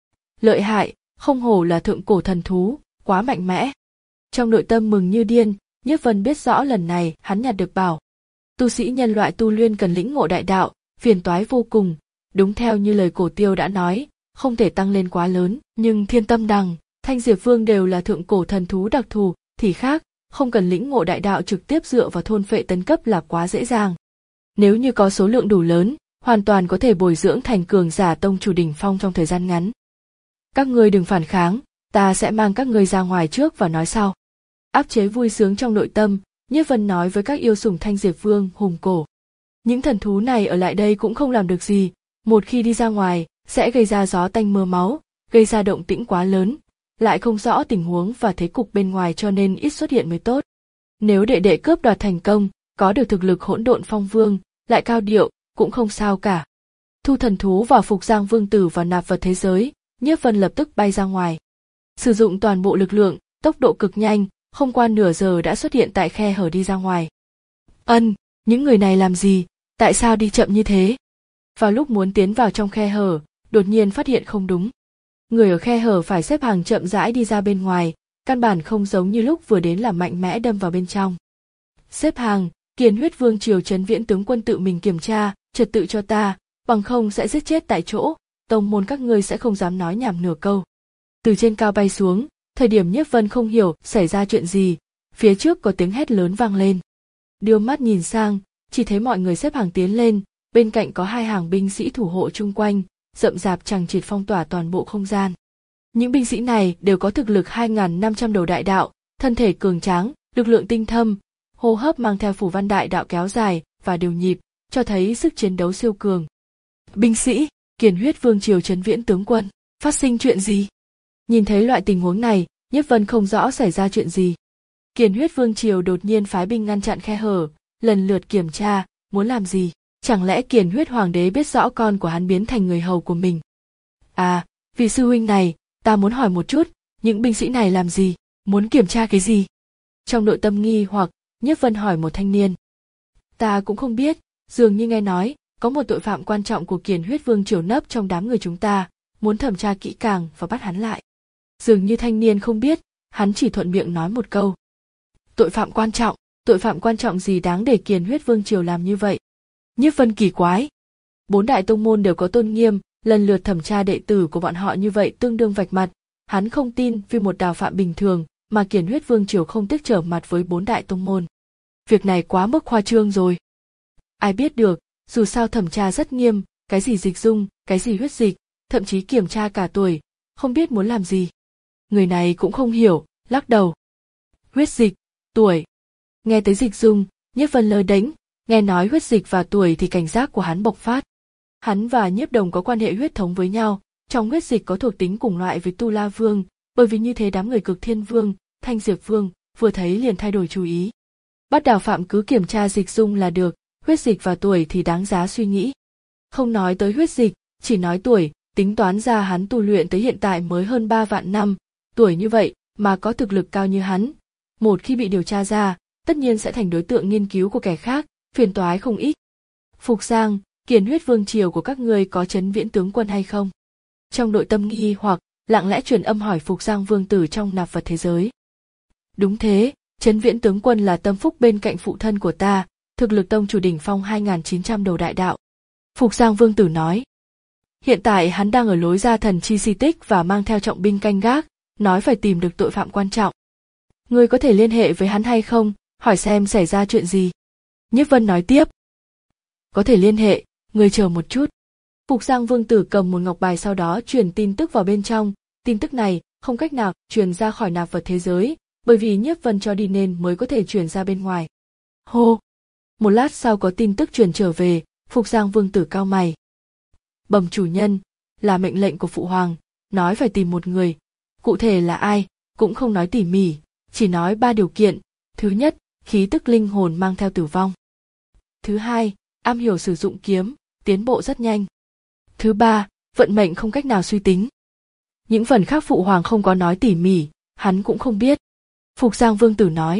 Lợi hại, không hổ là thượng cổ thần thú, quá mạnh mẽ. Trong nội tâm mừng như điên, Nhiếp Vân biết rõ lần này hắn nhặt được bảo. Tu sĩ nhân loại tu luyện cần lĩnh ngộ đại đạo, phiền toái vô cùng, đúng theo như lời Cổ Tiêu đã nói, không thể tăng lên quá lớn, nhưng Thiên Tâm Đằng, Thanh Diệp Vương đều là thượng cổ thần thú đặc thù, thì khác, không cần lĩnh ngộ đại đạo trực tiếp dựa vào thôn phệ tấn cấp là quá dễ dàng. Nếu như có số lượng đủ lớn, hoàn toàn có thể bồi dưỡng thành cường giả tông chủ đỉnh phong trong thời gian ngắn. Các ngươi đừng phản kháng, ta sẽ mang các ngươi ra ngoài trước và nói sau. Áp chế vui sướng trong nội tâm, Nhiếp Vân nói với các yêu sủng Thanh Diệp Vương, Hùng Cổ. Những thần thú này ở lại đây cũng không làm được gì, một khi đi ra ngoài, sẽ gây ra gió tanh mưa máu, gây ra động tĩnh quá lớn, lại không rõ tình huống và thế cục bên ngoài cho nên ít xuất hiện mới tốt. Nếu đệ đệ cướp đoạt thành công, có được thực lực hỗn độn phong vương, lại cao điệu, cũng không sao cả. Thu thần thú và Phục Giang Vương Tử vào nạp vật thế giới, Nhiếp Vân lập tức bay ra ngoài. Sử dụng toàn bộ lực lượng, tốc độ cực nhanh, không qua nửa giờ đã xuất hiện tại khe hở đi ra ngoài. Ân, những người này làm gì, tại sao đi chậm như thế? Vào lúc muốn tiến vào trong khe hở, đột nhiên phát hiện không đúng. Người ở khe hở phải xếp hàng chậm rãi đi ra bên ngoài, căn bản không giống như lúc vừa đến là mạnh mẽ đâm vào bên trong. Xếp hàng, Kiền Huyết Vương Triều Trấn Viễn tướng quân tự mình kiểm tra, trật tự cho ta, bằng không sẽ giết chết tại chỗ, tông môn các ngươi sẽ không dám nói nhảm nửa câu. Từ trên cao bay xuống, thời điểm Nhiếp Vân không hiểu xảy ra chuyện gì, phía trước có tiếng hét lớn vang lên. Đưa mắt nhìn sang, chỉ thấy mọi người xếp hàng tiến lên, bên cạnh có hai hàng binh sĩ thủ hộ chung quanh, rậm rạp chằng chịt phong tỏa toàn bộ không gian. Những binh sĩ này đều có thực lực hai nghìn năm trăm đầu đại đạo, thân thể cường tráng, lực lượng tinh thâm, hô hấp mang theo phủ văn đại đạo kéo dài và đều nhịp, cho thấy sức chiến đấu siêu cường. Binh sĩ, Kiền Huyết Vương Triều Trấn Viễn tướng quân, phát sinh chuyện gì? Nhìn thấy loại tình huống này, Nhiếp Vân không rõ xảy ra chuyện gì. Kiền Huyết Vương Triều đột nhiên phái binh ngăn chặn khe hở, lần lượt kiểm tra, muốn làm gì? Chẳng lẽ Kiền Huyết Hoàng đế biết rõ con của hắn biến thành người hầu của mình? À, vị sư huynh này, ta muốn hỏi một chút, những binh sĩ này làm gì, muốn kiểm tra cái gì? Trong nội tâm nghi hoặc, Nhiếp Vân hỏi một thanh niên. Ta cũng không biết, dường như nghe nói, có một tội phạm quan trọng của Kiền Huyết Vương Triều nấp trong đám người chúng ta, muốn thẩm tra kỹ càng và bắt hắn lại. Dường như thanh niên không biết, hắn chỉ thuận miệng nói một câu. Tội phạm quan trọng, tội phạm quan trọng gì đáng để Kiền Huyết Vương triều làm như vậy? Nhiếp Vân kỳ quái. Bốn đại tông môn đều có tôn nghiêm, lần lượt thẩm tra đệ tử của bọn họ như vậy tương đương vạch mặt. Hắn không tin vì một đào phạm bình thường mà Kiền Huyết Vương triều không tiếc trở mặt với bốn đại tông môn. Việc này quá mức khoa trương rồi. Ai biết được, dù sao thẩm tra rất nghiêm, cái gì dịch dung, cái gì huyết dịch, thậm chí kiểm tra cả tuổi, không biết muốn làm gì. Người này cũng không hiểu, lắc đầu. Huyết dịch, tuổi. Nghe tới dịch dung, Nhiếp Vân lơ đánh, nghe nói huyết dịch và tuổi thì cảnh giác của hắn bộc phát. Hắn và Nhiếp Đồng có quan hệ huyết thống với nhau, trong huyết dịch có thuộc tính cùng loại với Tu La Vương, bởi vì như thế đám người Cực Thiên Vương, Thanh Diệp Vương vừa thấy liền thay đổi chú ý. Bắt đào phạm cứ kiểm tra dịch dung là được, huyết dịch và tuổi thì đáng giá suy nghĩ. Không nói tới huyết dịch, chỉ nói tuổi, tính toán ra hắn tu luyện tới hiện tại mới hơn ba vạn năm, tuổi như vậy mà có thực lực cao như hắn. Một khi bị điều tra ra, tất nhiên sẽ thành đối tượng nghiên cứu của kẻ khác, phiền toái không ít. Phục Giang, Kiền Huyết Vương triều của các ngươi có Trấn Viễn tướng quân hay không? Trong nội tâm nghi hoặc, lặng lẽ truyền âm hỏi Phục Giang vương tử trong nạp vật thế giới. Đúng thế, Trấn Viễn tướng quân là tâm phúc bên cạnh phụ thân của ta, thực lực tông chủ đỉnh phong hai nghìn chín trăm đầu đại đạo. Phục Giang vương tử nói. Hiện tại hắn đang ở lối ra thần chi di tích và mang theo trọng binh canh gác, nói phải tìm được tội phạm quan trọng. Ngươi có thể liên hệ với hắn hay không, hỏi xem xảy ra chuyện gì. Nhiếp Vân nói tiếp. Có thể liên hệ, ngươi chờ một chút. Phục Giang vương tử cầm một ngọc bài sau đó truyền tin tức vào bên trong, tin tức này không cách nào truyền ra khỏi nạp vật thế giới, bởi vì Nhiếp Vân cho đi nên mới có thể truyền ra bên ngoài. Hô! Một lát sau có tin tức truyền trở về, Phục Giang vương tử cau mày. Bẩm chủ nhân, là mệnh lệnh của phụ hoàng, nói phải tìm một người, cụ thể là ai, cũng không nói tỉ mỉ, chỉ nói ba điều kiện. Thứ nhất, khí tức linh hồn mang theo tử vong. Thứ hai, am hiểu sử dụng kiếm, tiến bộ rất nhanh. Thứ ba, vận mệnh không cách nào suy tính. Những phần khác phụ hoàng không có nói tỉ mỉ, hắn cũng không biết. Phục Giang vương tử nói.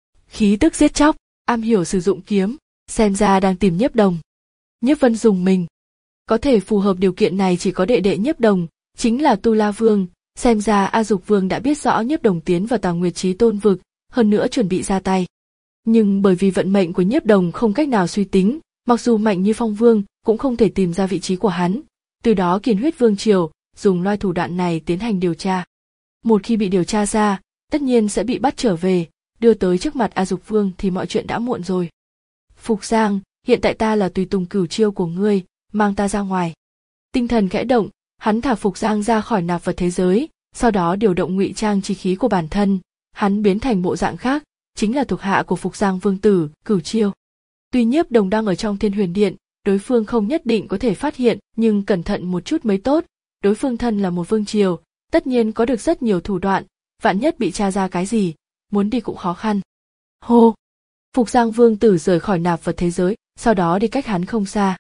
Khí tức giết chóc, am hiểu sử dụng kiếm, xem ra đang tìm Nhiếp Đồng. Nhiếp Vân dùng mình. Có thể phù hợp điều kiện này chỉ có đệ đệ Nhiếp Đồng, chính là Tu La Vương, xem ra A Dục Vương đã biết rõ Nhiếp Đồng tiến vào Tào Nguyệt Chí Tôn vực, hơn nữa chuẩn bị ra tay. Nhưng bởi vì vận mệnh của Nhiếp Đồng không cách nào suy tính, mặc dù mạnh như Phong Vương cũng không thể tìm ra vị trí của hắn, từ đó Kiền Huyết Vương triều dùng loại thủ đoạn này tiến hành điều tra. Một khi bị điều tra ra, tất nhiên sẽ bị bắt trở về, đưa tới trước mặt A Dục Vương thì mọi chuyện đã muộn rồi. Phục Giang, hiện tại ta là tùy tùng cửu chiêu của ngươi, mang ta ra ngoài. Tinh thần khẽ động, hắn thả Phục Giang ra khỏi nạp vật thế giới, sau đó điều động ngụy trang chi khí của bản thân, hắn biến thành bộ dạng khác, chính là thuộc hạ của Phục Giang vương tử, Cửu Chiêu. Tuy Nhiếp Đồng đang ở trong Thiên Huyền Điện, đối phương không nhất định có thể phát hiện, nhưng cẩn thận một chút mới tốt, đối phương thân là một vương triều, tất nhiên có được rất nhiều thủ đoạn, vạn nhất bị tra ra cái gì, muốn đi cũng khó khăn. Hô! Phục Giang vương tử rời khỏi nạp vật thế giới, sau đó đi cách hắn không xa.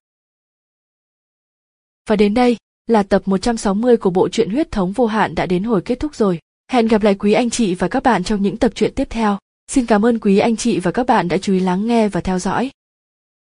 Và đến đây, là tập một trăm sáu mươi của bộ truyện Huyết Thống Vô Hạn đã đến hồi kết thúc rồi. Hẹn gặp lại quý anh chị và các bạn trong những tập truyện tiếp theo. Xin cảm ơn quý anh chị và các bạn đã chú ý lắng nghe và theo dõi.